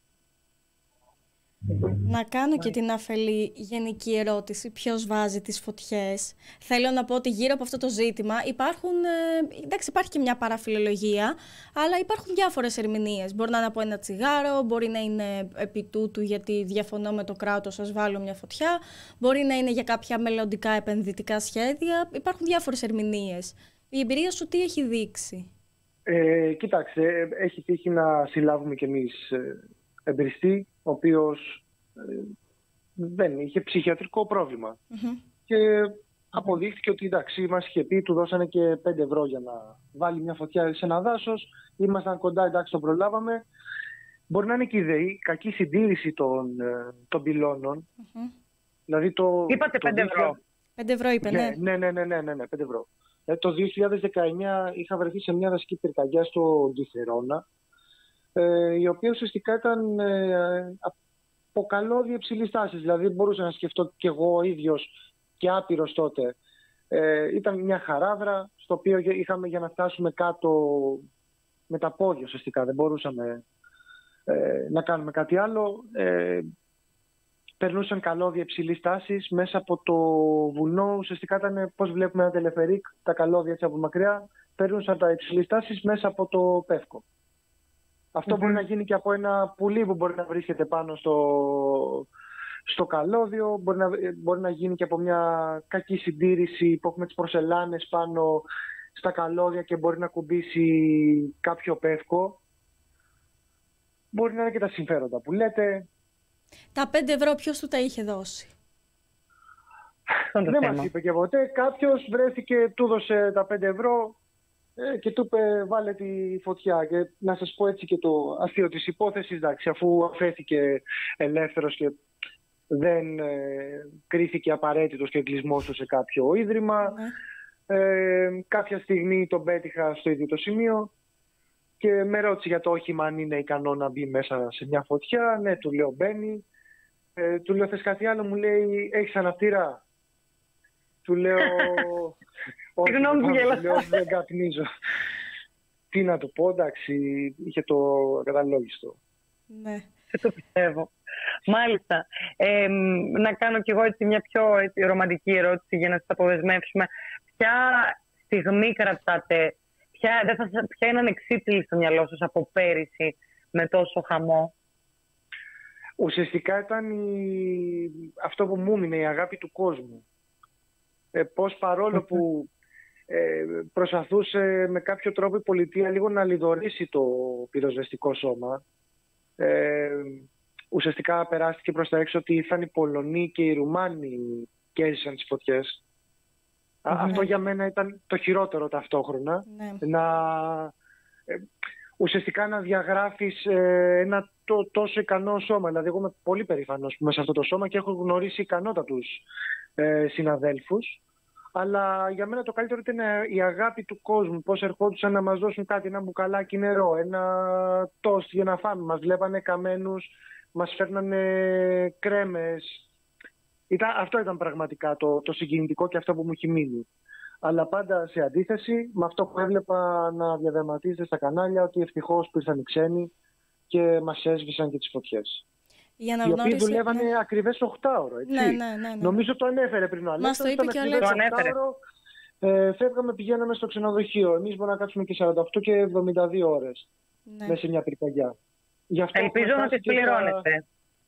Να κάνω και την αφελή γενική ερώτηση, ποιος βάζει τις φωτιές. Θέλω να πω ότι γύρω από αυτό το ζήτημα υπάρχουν, ε, εντάξει, υπάρχει και μια παραφιλολογία, αλλά υπάρχουν διάφορες ερμηνείες. Μπορεί να είναι από ένα τσιγάρο, μπορεί να είναι επί τούτου γιατί διαφωνώ με το κράτος, σας βάλω μια φωτιά, μπορεί να είναι για κάποια μελλοντικά επενδυτικά σχέδια. Υπάρχουν διάφορες ερμηνείες. Η εμπειρία σου τι έχει δείξει? Ε, κοίταξε, έχει τύχει να συλλάβουμε κι εμείς εμπειριστή, ο οποίος ε, δεν είχε ψυχιατρικό πρόβλημα. Mm-hmm. Και αποδείχθηκε ότι εντάξει, μας είχε πει, του δώσανε και πέντε ευρώ για να βάλει μια φωτιά σε ένα δάσος. Ήμασταν κοντά, εντάξει, τον προλάβαμε. Μπορεί να είναι και η ΔΕΗ, κακή συντήρηση των, των πυλώνων. Mm-hmm. Δηλαδή το, είπατε το πέντε ευρώ. πέντε ευρώ είπε, ναι. Ναι, ναι, ναι, ναι, ναι, ναι, πέντε ευρώ. Ε, το δύο χιλιάδες δεκαεννιά είχα βρεθεί σε μια δασική πυρκαγιά στο Ντιθερώνα, ε, η οποία ουσιαστικά ήταν ε, από καλώδια υψηλής τάσης. Δηλαδή μπορούσα να σκεφτώ κι εγώ ο ίδιος και άπειρος τότε. Ε, ήταν μια χαράδρα στο οποίο είχαμε για να φτάσουμε κάτω με τα πόδια ουσιαστικά. Δεν μπορούσαμε ε, να κάνουμε κάτι άλλο. Ε, περνούσαν καλώδια υψηλής τάσης μέσα από το βουνό. Ουσιαστικά ήταν πώς βλέπουμε ένα τελεφερίκ, τα καλώδια έτσι από μακριά. Περνούσαν τα υψηλής τάσης μέσα από το πεύκο. Αυτό mm-hmm. μπορεί να γίνει και από ένα πουλί που μπορεί να βρίσκεται πάνω στο, στο καλώδιο. Μπορεί να, μπορεί να γίνει και από μια κακή συντήρηση που έχουμε τις προσελάνες πάνω στα καλώδια και μπορεί να κουμπίσει κάποιο πεύκο. Μπορεί να είναι και τα συμφέροντα που λέτε. Τα πέντε ευρώ ποιος του τα είχε δώσει? Δεν μας είπε και ποτέ. Κάποιος βρέθηκε, του δώσε τα πέντε ευρώ ε, και του είπε βάλε τη φωτιά. Και να σας πω έτσι και το αστείο της υπόθεσης, εντάξει, αφού αφέθηκε ελεύθερος και δεν ε, κρίθηκε απαραίτητος και εγκλεισμός του σε κάποιο ίδρυμα. Mm. Ε, κάποια στιγμή τον πέτυχα στο ίδιο το σημείο και με ρώτησε για το όχημα αν είναι ικανό να μπει μέσα σε μια φωτιά. Ναι, του λέω μπαίνει. Ε, του λέω θες κάτι άλλο? Μου λέει έχεις αναπτήρα? Του λέω όχι, δεν καπνίζω. Τι να του πω, εντάξει, είχε το καταλόγιστο. Ναι. Δεν το πιστεύω. Μάλιστα. Ε, να κάνω κι εγώ έτσι μια πιο έτσι, ρομαντική ερώτηση για να σας αποδεσμεύσουμε. Ποια στιγμή κρατάτε ποια, δεν θα, ποια είναι ανεξίτηλη στο μυαλό σας από πέρυσι με τόσο χαμό? Ουσιαστικά ήταν η... αυτό που μου έμεινε, η αγάπη του κόσμου. Ε, πώς παρόλο που ε, προσπαθούσε με κάποιο τρόπο η πολιτεία λίγο να λιδωρήσει το πυροσβεστικό σώμα, ε, ουσιαστικά περάστηκε προς τα έξω ότι ήρθαν οι Πολωνοί και οι Ρουμάνοι και έζησαν τις φωτιές. Mm-hmm. Αυτό για μένα ήταν το χειρότερο ταυτόχρονα. Mm-hmm. Να, ε, ουσιαστικά να διαγράφεις ε, ένα το, τόσο ικανό σώμα. Δηλαδή εγώ είμαι πολύ περήφανος που είμαι σε αυτό το σώμα και έχω γνωρίσει ικανότατους ε, συναδέλφους. Αλλά για μένα το καλύτερο ήταν η αγάπη του κόσμου. Πώς ερχόντουσαν να μας δώσουν κάτι, ένα μπουκαλάκι νερό, ένα τόστ για να φάμε. Μας βλέπανε καμένους, μας φέρνανε κρέμες. Ήταν, αυτό ήταν πραγματικά το, το συγκινητικό και αυτό που μου έχει μείνει. Αλλά πάντα σε αντίθεση με αυτό που έβλεπα να διαδραματίζεται στα κανάλια, ότι ευτυχώς που ήρθαν οι ξένοι και μας έσβησαν και τις φωτιές. Οι οποίοι δουλεύανε ναι. ακριβές οκτώ ώρο, έτσι. Ναι, ναι, ναι, ναι. Νομίζω το ανέφερε πριν ο Αλέξανδρος. Μας το είπε και ο Αλέξανδρος. Ε, φεύγαμε, πηγαίναμε στο ξενοδοχείο. Εμείς μπορούμε να κάτσουμε και σαράντα οκτώ και εβδομήντα δύο ώρες ναι. μέσα σε μια πυρκαγιά. Ελπίζω να τις πληρώνετε.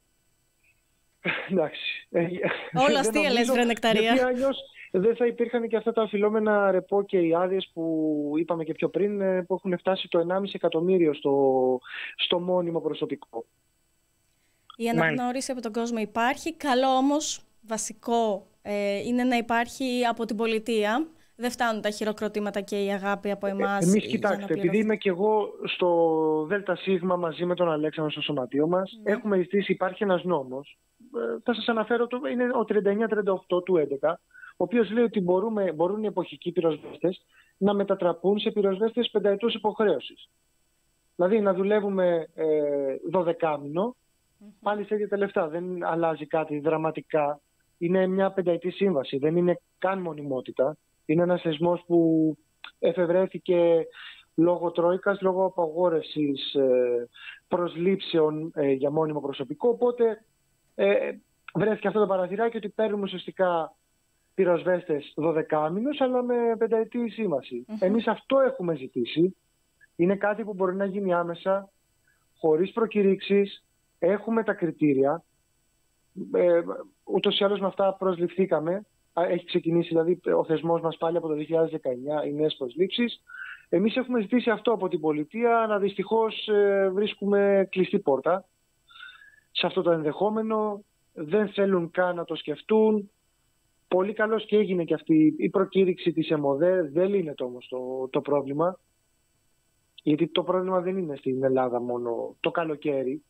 Εντάξει. Όλα αστεία λες, βρε Νεκταρία. Γιατί αλλιώς δεν θα υπήρχαν και αυτά τα οφειλόμενα ρεπό και οι άδειες που είπαμε και πιο πριν, που έχουν φτάσει το ενάμιση εκατομμύριο στο, στο μόνιμο προσωπικό. Η αναγνώριση από τον κόσμο υπάρχει. Καλό όμως, βασικό, ε, είναι να υπάρχει από την πολιτεία. Δεν φτάνουν τα χειροκροτήματα και η αγάπη από εμάς. Ε, εμείς κοιτάξτε, επειδή είμαι και εγώ στο ΔΣ μαζί με τον Αλέξανδρο στο σωματείο μας, ναι. έχουμε ζητήσει, υπάρχει ένας νόμος, ε, θα σας αναφέρω, το, είναι ο τριάντα εννιά τριάντα οκτώ του έντεκα, ο οποίος λέει ότι μπορούμε, μπορούν οι εποχικοί πυροσβέστες να μετατραπούν σε πυροσβέστες πενταετούς υποχρέωσης. Δηλαδή να δουλεύουμε ε, δωδεκάμηνο, mm-hmm. πάλι σε ίδια τα λεφτά. Δεν αλλάζει κάτι δραματικά. Είναι μια πενταετή σύμβαση, δεν είναι καν μονιμότητα. Είναι ένας θεσμός που εφευρέθηκε λόγω τρόικας, λόγω απαγόρευσης ε, προσλήψεων ε, για μόνιμο προσωπικό. Οπότε ε, βρέθηκε αυτό το παραθυράκι ότι παίρνουμε ουσιαστικά πυροσβέστες δωδεκάμηνους, αλλά με πενταετή σύμβαση. Mm-hmm. Εμείς αυτό έχουμε ζητήσει. Είναι κάτι που μπορεί να γίνει άμεσα, χωρίς προκηρύξεις. Έχουμε τα κριτήρια. Ε, ούτως ή άλλως με αυτά προσληφθήκαμε. Έχει ξεκινήσει δηλαδή ο θεσμός μας πάλι από το δύο χιλιάδες δεκαεννιά, οι νέες προσλήψεις. Εμείς έχουμε ζητήσει αυτό από την πολιτεία, αλλά δυστυχώς ε, βρίσκουμε κλειστή πόρτα σε αυτό το ενδεχόμενο. Δεν θέλουν καν να το σκεφτούν. Πολύ καλώς και έγινε και αυτή η προκήρυξη της ΕΜΟΔΕ. Δεν λύνεται όμως το, το πρόβλημα. Γιατί το πρόβλημα δεν είναι στην Ελλάδα μόνο το καλοκαίρι.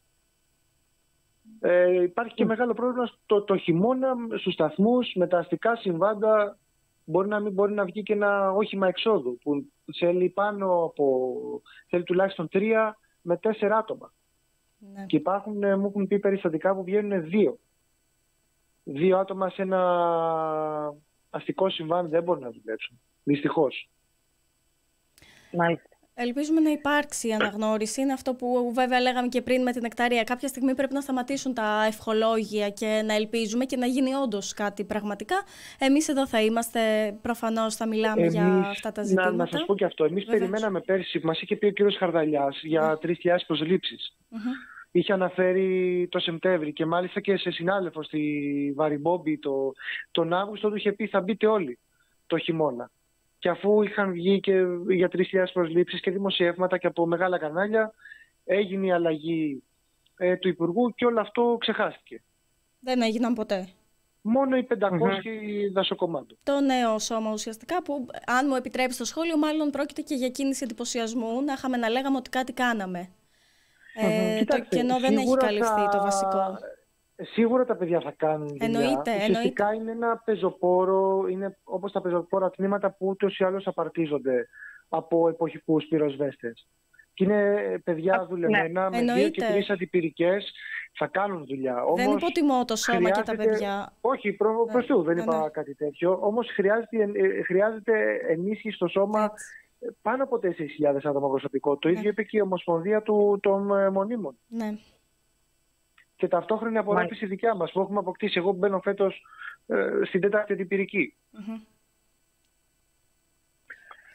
Ε, υπάρχει και μεγάλο πρόβλημα το, το χειμώνα στους σταθμούς, με τα αστικά συμβάντα. Μπορεί να μην μπορεί να βγει και ένα όχημα εξόδου που θέλει πάνω από, θέλει τουλάχιστον τρία με τέσσερα άτομα. Ναι. Και υπάρχουν, μου έχουν πει περιστατικά που βγαίνουν δύο. Δύο άτομα σε ένα αστικό συμβάν δεν μπορούν να δουλέψουν. Δυστυχώς. Μάλιστα. Ελπίζουμε να υπάρξει η αναγνώριση. Είναι αυτό που βέβαια λέγαμε και πριν με την Νεκταρία. Κάποια στιγμή πρέπει να σταματήσουν τα ευχολόγια και να ελπίζουμε και να γίνει όντως κάτι πραγματικά. Εμείς εδώ θα είμαστε, προφανώς θα μιλάμε εμείς, για αυτά τα ζητήματα. Να, να σας πω και αυτό. Εμείς Βεβαίως. περιμέναμε πέρσι, μας είχε πει ο κύριος Χαρδαλιάς για τρεις χιλιάδες προσλήψεις. Mm-hmm. Είχε αναφέρει το Σεπτέμβρη και μάλιστα και σε συνάδελφο στη Βαριμπόμπη το, τον Αύγουστο του είχε πει θα μπείτε όλοι το χειμώνα. Και αφού είχαν βγει και για τρεις χιλιάδες προσλήψεις και δημοσιεύματα και από μεγάλα κανάλια, έγινε η αλλαγή ε, του Υπουργού και όλο αυτό ξεχάστηκε. Δεν έγιναν ποτέ. Μόνο οι πεντακόσιοι mm-hmm. δασοκομάντου. Το νέο σώμα ουσιαστικά που, αν μου επιτρέπει το σχόλιο, μάλλον πρόκειται και για κίνηση εντυπωσιασμού. Να είχαμε να λέγαμε ότι κάτι κάναμε. Mm-hmm. Ε, Κοιτάξτε, το κενό δεν έχει καλυφθεί θα... το βασικό. Σίγουρα τα παιδιά θα κάνουν δουλειά. Εννοείται, Ουσιαστικά εννοείται. είναι ένα πεζοπόρο, είναι όπως τα πεζοπόρα τμήματα που ούτως ή άλλως απαρτίζονται από εποχικούς πυροσβέστες. Και είναι παιδιά δουλεμένα ναι. με εννοείται. δύο και τρεις αντιπυρικές, θα κάνουν δουλειά. Δεν όμως υποτιμώ το σώμα χρειάζεται... και τα παιδιά. Όχι, προ... ναι. προς του δεν ναι, είπα ναι. κάτι τέτοιο. Όμως χρειάζεται, χρειάζεται ενίσχυση στο σώμα έτσι. Πάνω από τέσσερις χιλιάδες άτομα προσωπικό. Το ναι. ίδιο είπε και η Ομοσπονδία του, των Μονίμων. Ναι. Και ταυτόχρονα η απορρόφηση δικιά μας που έχουμε αποκτήσει. Εγώ μπαίνω φέτος ε, στην τέταρτη αντιπυρική. Mm-hmm.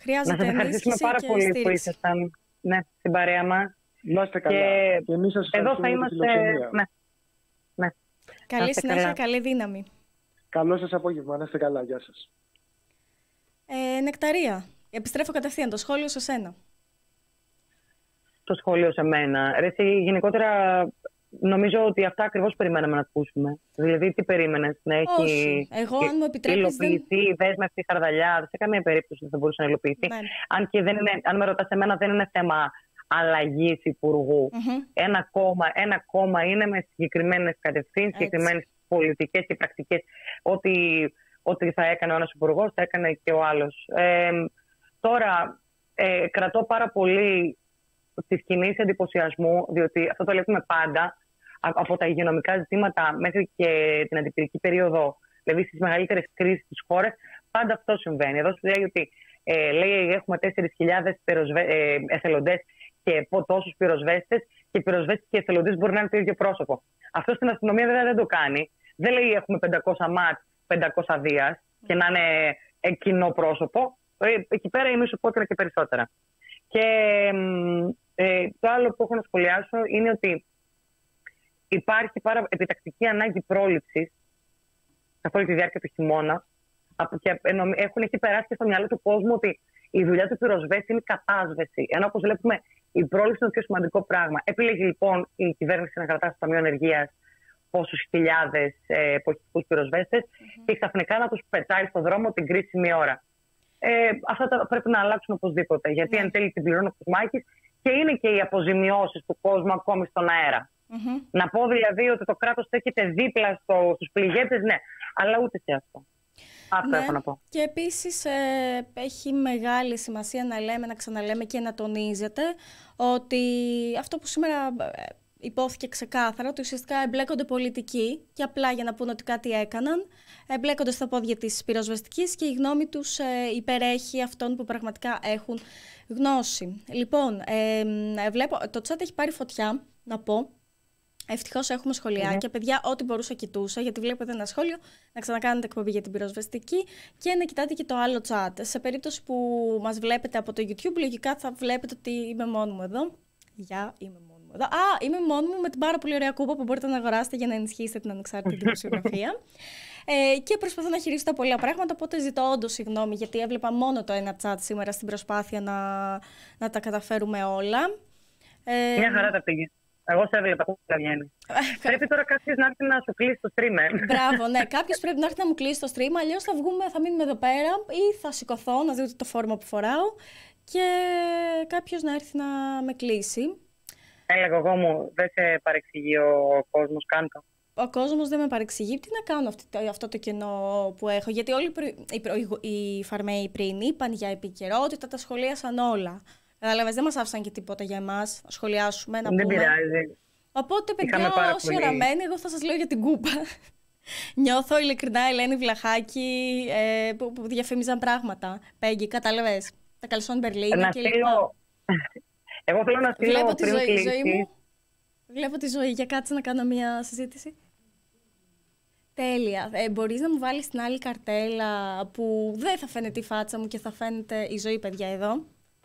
Χρειάζεται να σας ευχαριστήσουμε πάρα πολύ στήριξη. που ήσασταν, ναι, στην παρέα μας. Να είστε καλά. Και, και εμείς σας εδώ θα ευχαριστούμε για τη είμαστε. φιλοξενία. Ναι. Ναι. Καλή συνέχεια, καλά. Καλή δύναμη. Καλό σας απόγευμα. Να είστε καλά. Γεια σας. Ε, Νεκταρία, επιστρέφω κατευθείαν το σχόλιο σε σένα. Το σχόλιο σε μένα. Ρε, εσύ, γενικότερα νομίζω ότι αυτά ακριβώς περιμέναμε να ακούσουμε. Δηλαδή, τι περίμενες, να έχει Όχι. Εγώ, αν μου επιτρέπεις, υλοποιηθεί η δεν... δέσμευση χαρδαλιά? Σε καμία περίπτωση δεν θα μπορούσε να υλοποιηθεί. Ναι. Αν και δεν είναι, αν με ρωτάς εμένα, δεν είναι θέμα αλλαγής υπουργού. Mm-hmm. Ένα, κόμμα, ένα κόμμα είναι με συγκεκριμένες κατευθύνσεις, συγκεκριμένες πολιτικές και πρακτικές. Ό,τι, ό,τι θα έκανε ο ένας υπουργός, θα έκανε και ο άλλος. Ε, τώρα, ε, κρατώ πάρα πολύ της κοινής εντυπωσιασμού, διότι αυτό το βλέπουμε πάντα από τα υγειονομικά ζητήματα μέχρι και την αντιπυρική περίοδο, δηλαδή στις μεγαλύτερες κρίσεις της χώρας, πάντα αυτό συμβαίνει. Εδώ σου λέει ότι ε, λέει, έχουμε τέσσερις χιλιάδες ε, εθελοντές και τόσους πυροσβέστες, και πυροσβέστες και εθελοντές μπορεί να είναι το ίδιο πρόσωπο. Αυτό στην αστυνομία βέβαια δεν το κάνει. Δεν λέει έχουμε πεντακόσια ΜΑΤ, πεντακόσια Δίας και να είναι ε, κοινό πρόσωπο. Ε, εκεί πέρα είναι σου και περισσότερα. Και ε, το άλλο που έχω να σχολιάσω είναι ότι υπάρχει πάρα επιτακτική ανάγκη πρόληψης καθ' όλη τη διάρκεια του χειμώνα. Και έχουν εκεί περάσει και στο μυαλό του κόσμου ότι η δουλειά του πυροσβέστη είναι η κατάσβεση. Ενώ όπως βλέπουμε, η πρόληψη είναι το πιο σημαντικό πράγμα. Επιλέγει λοιπόν η κυβέρνηση να κρατά στο Ταμείο Ενεργείας πόσους χιλιάδες ε, εποχικούς πυροσβέστες mm-hmm. και ξαφνικά να τους πετάει στον δρόμο την κρίσιμη ώρα. Ε, αυτά τα πρέπει να αλλάξουν οπωσδήποτε. Γιατί mm-hmm. εν τέλει την πληρώνει ο Κοσμάκης και είναι και οι αποζημιώσεις του κόσμου ακόμη στον αέρα. Mm-hmm. Να πω δηλαδή ότι το κράτος στέκεται δίπλα στο, στους πληγέντες, ναι, αλλά ούτε σε αυτό. Αυτό ναι, έχω να πω. Και επίσης ε, έχει μεγάλη σημασία να λέμε, να ξαναλέμε και να τονίζεται ότι αυτό που σήμερα ε, υπόθηκε ξεκάθαρα, ότι ουσιαστικά εμπλέκονται πολιτικοί και απλά για να πούνε ότι κάτι έκαναν, εμπλέκονται στα πόδια της πυροσβεστικής και η γνώμη τους ε, υπερέχει αυτών που πραγματικά έχουν γνώση. Λοιπόν, ε, ε, βλέπω, το chat έχει πάρει φωτιά, να πω. Ευτυχώς έχουμε σχολιάκια. Mm-hmm. Παιδιά, ό,τι μπορούσα κοιτούσα, γιατί βλέπετε ένα σχόλιο, να ξανακάνετε εκπομπή για την πυροσβεστική και να κοιτάτε και το άλλο chat. Σε περίπτωση που μας βλέπετε από το YouTube, λογικά θα βλέπετε ότι είμαι μόνη μου εδώ. Γεια, είμαι μόνη μου εδώ. Α, είμαι μόνη μου με την πάρα πολύ ωραία κούπα που μπορείτε να αγοράσετε για να ενισχύσετε την ανεξάρτητη δημοσιογραφία. Ε, και προσπαθώ να χειρίσω τα πολλά πράγματα, οπότε ζητώ όντως συγγνώμη, γιατί έβλεπα μόνο το ένα chat σήμερα στην προσπάθεια να, να τα καταφέρουμε όλα. Ε, Μια χαρά τα πήγε. Εγώ σε έβλεπα που θα βγαίνει. Πρέπει τώρα κάποιος να έρθει να σου κλείσει το stream. Μπράβο, ναι. Κάποιος πρέπει να έρθει να μου κλείσει το stream. Αλλιώς θα βγούμε, θα μείνουμε εδώ πέρα ή θα σηκωθώ να δείτε το φόρμα που φοράω και κάποιος να έρθει να με κλείσει. Έλεγα εγώ μου, δεν σε παρεξηγεί ο κόσμος, κάντο. Ο κόσμος δεν με παρεξηγεί. Τι να κάνω αυτό, αυτό το κενό που έχω. Γιατί όλοι οι, οι φαρμαίοι πριν είπαν για επικαιρότητα, τα σχολίασαν όλα. Κατάλαβες, δεν μας άφησαν και τίποτα για εμάς να σχολιάσουμε, να δεν πούμε. Δεν πειράζει. Οπότε, παιδιά, όσοι οραμένοι, εγώ θα σας λέω για την κούπα. Νιώθω ειλικρινά Ελένη Βλαχάκη ε, που, που διαφήμιζαν πράγματα. Πέγγι, κατάλαβες. Τα καλσόν Μπερλίνα και λοιπά. Εγώ θέλω να στείλω Βλέπω πριν τη ζωή, κλείσει. ζωή μου. Βλέπω τη ζωή. Για κάτσε να κάνω μια συζήτηση. Τέλεια. Ε, μπορείς να μου βάλεις την άλλη καρτέλα που δεν θα φαίνεται η φάτσα μου και θα φαίνεται η ζωή, παιδιά, εδώ.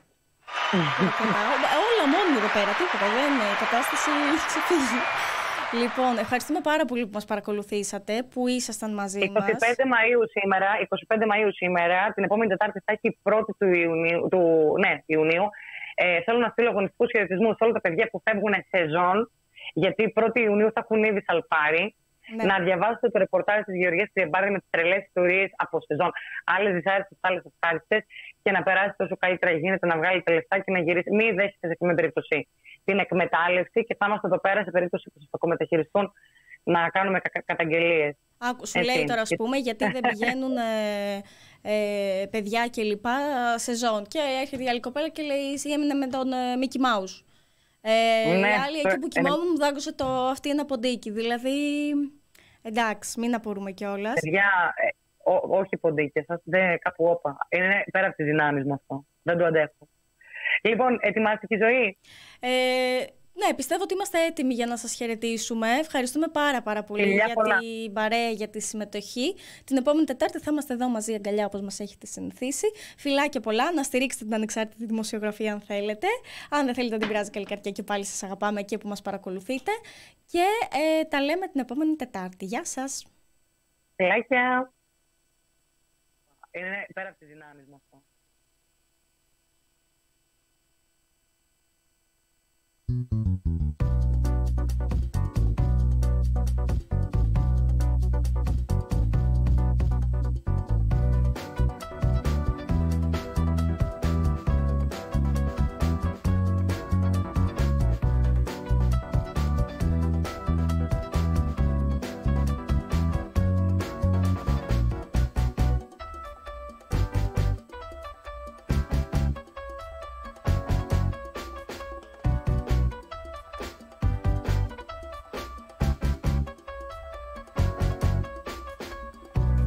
Όλα μόνοι εδώ πέρα, τίποτα, δεν είναι, η κατάσταση έχει ξεφύγει. Λοιπόν, ευχαριστούμε πάρα πολύ που μας παρακολουθήσατε, που ήσασταν μαζί μας. είκοσι πέντε Μαΐου σήμερα, είκοσι πέντε Μαΐου σήμερα, την επόμενη Τετάρτη θα έχει πρώτη του Ιουνίου, του, ναι, Ιουνίου. Ε, θέλω να στείλω αγωνιστικούς χαιρετισμούς σε όλα τα παιδιά που φεύγουν σεζόν, γιατί πρώτη Ιουνίου θα έχουν ήδη σαλπάρει. Ναι. Να διαβάσετε το ρεπορτάζ της Γεωργίας Τριεμπάρη με τις τρελές ιστορίες από σεζόν. Άλλες δυσάρεστες, άλλες ευχάριστες, και να περάσετε όσο καλύτερα γίνεται, να βγάλετε λεφτά και να γυρίσετε. Μην δέχεστε σε εκείνη την περίπτωση την εκμετάλλευση και θα είμαστε εδώ πέρα σε περίπτωση που σας κακομεταχειριστούν να κάνουμε κα- καταγγελίες. Άκου, σου λέει τώρα, ας πούμε, γιατί δεν πηγαίνουν ε, ε, παιδιά και λοιπά σεζόν. Και έρχεται η άλλη κοπέλα και λέει: εσύ έμεινε με τον ε, Μίκι Μάους. Ε, ναι, η άλλη εκεί που κοιμόμουν μου δάγκωσε το αυτή ένα ποντίκι. Δηλαδή, εντάξει, μην απορούμε κιόλας. Παιδιά, ε, ό, όχι ποντίκια σας, δεν κάπου όπα. Είναι πέρα από τις δυνάμεις μου αυτό. Δεν το αντέχω. Λοιπόν, ετοιμάστηκε η ζωή. Ε, Ναι, πιστεύω ότι είμαστε έτοιμοι για να σας χαιρετήσουμε. Ευχαριστούμε πάρα πάρα πολύ Φιλιά για πολλά. την παρέα, για τη συμμετοχή. Την επόμενη Τετάρτη θα είμαστε εδώ μαζί αγκαλιά όπως μας έχετε συνηθίσει. Φιλάκια πολλά, να στηρίξετε την ανεξάρτητη δημοσιογραφία αν θέλετε. Αν δεν θέλετε την πειράζει καλή καρδιά και πάλι σας αγαπάμε εκεί που μας παρακολουθείτε. Και ε, τα λέμε την επόμενη Τετάρτη. Γεια σας. Φιλάκια. Είναι πέρα από τις δυνάμεις μου αυτό.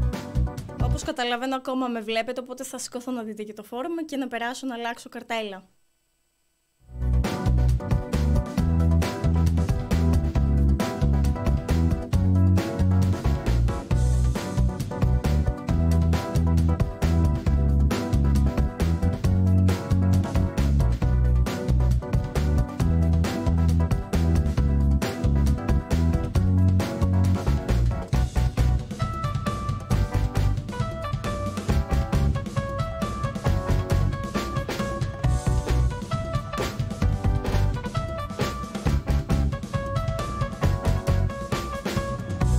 Όπως καταλαβαίνω ακόμα με βλέπετε, οπότε θα σηκωθώ να δείτε και το φόρουμ και να περάσω να αλλάξω καρτέλα.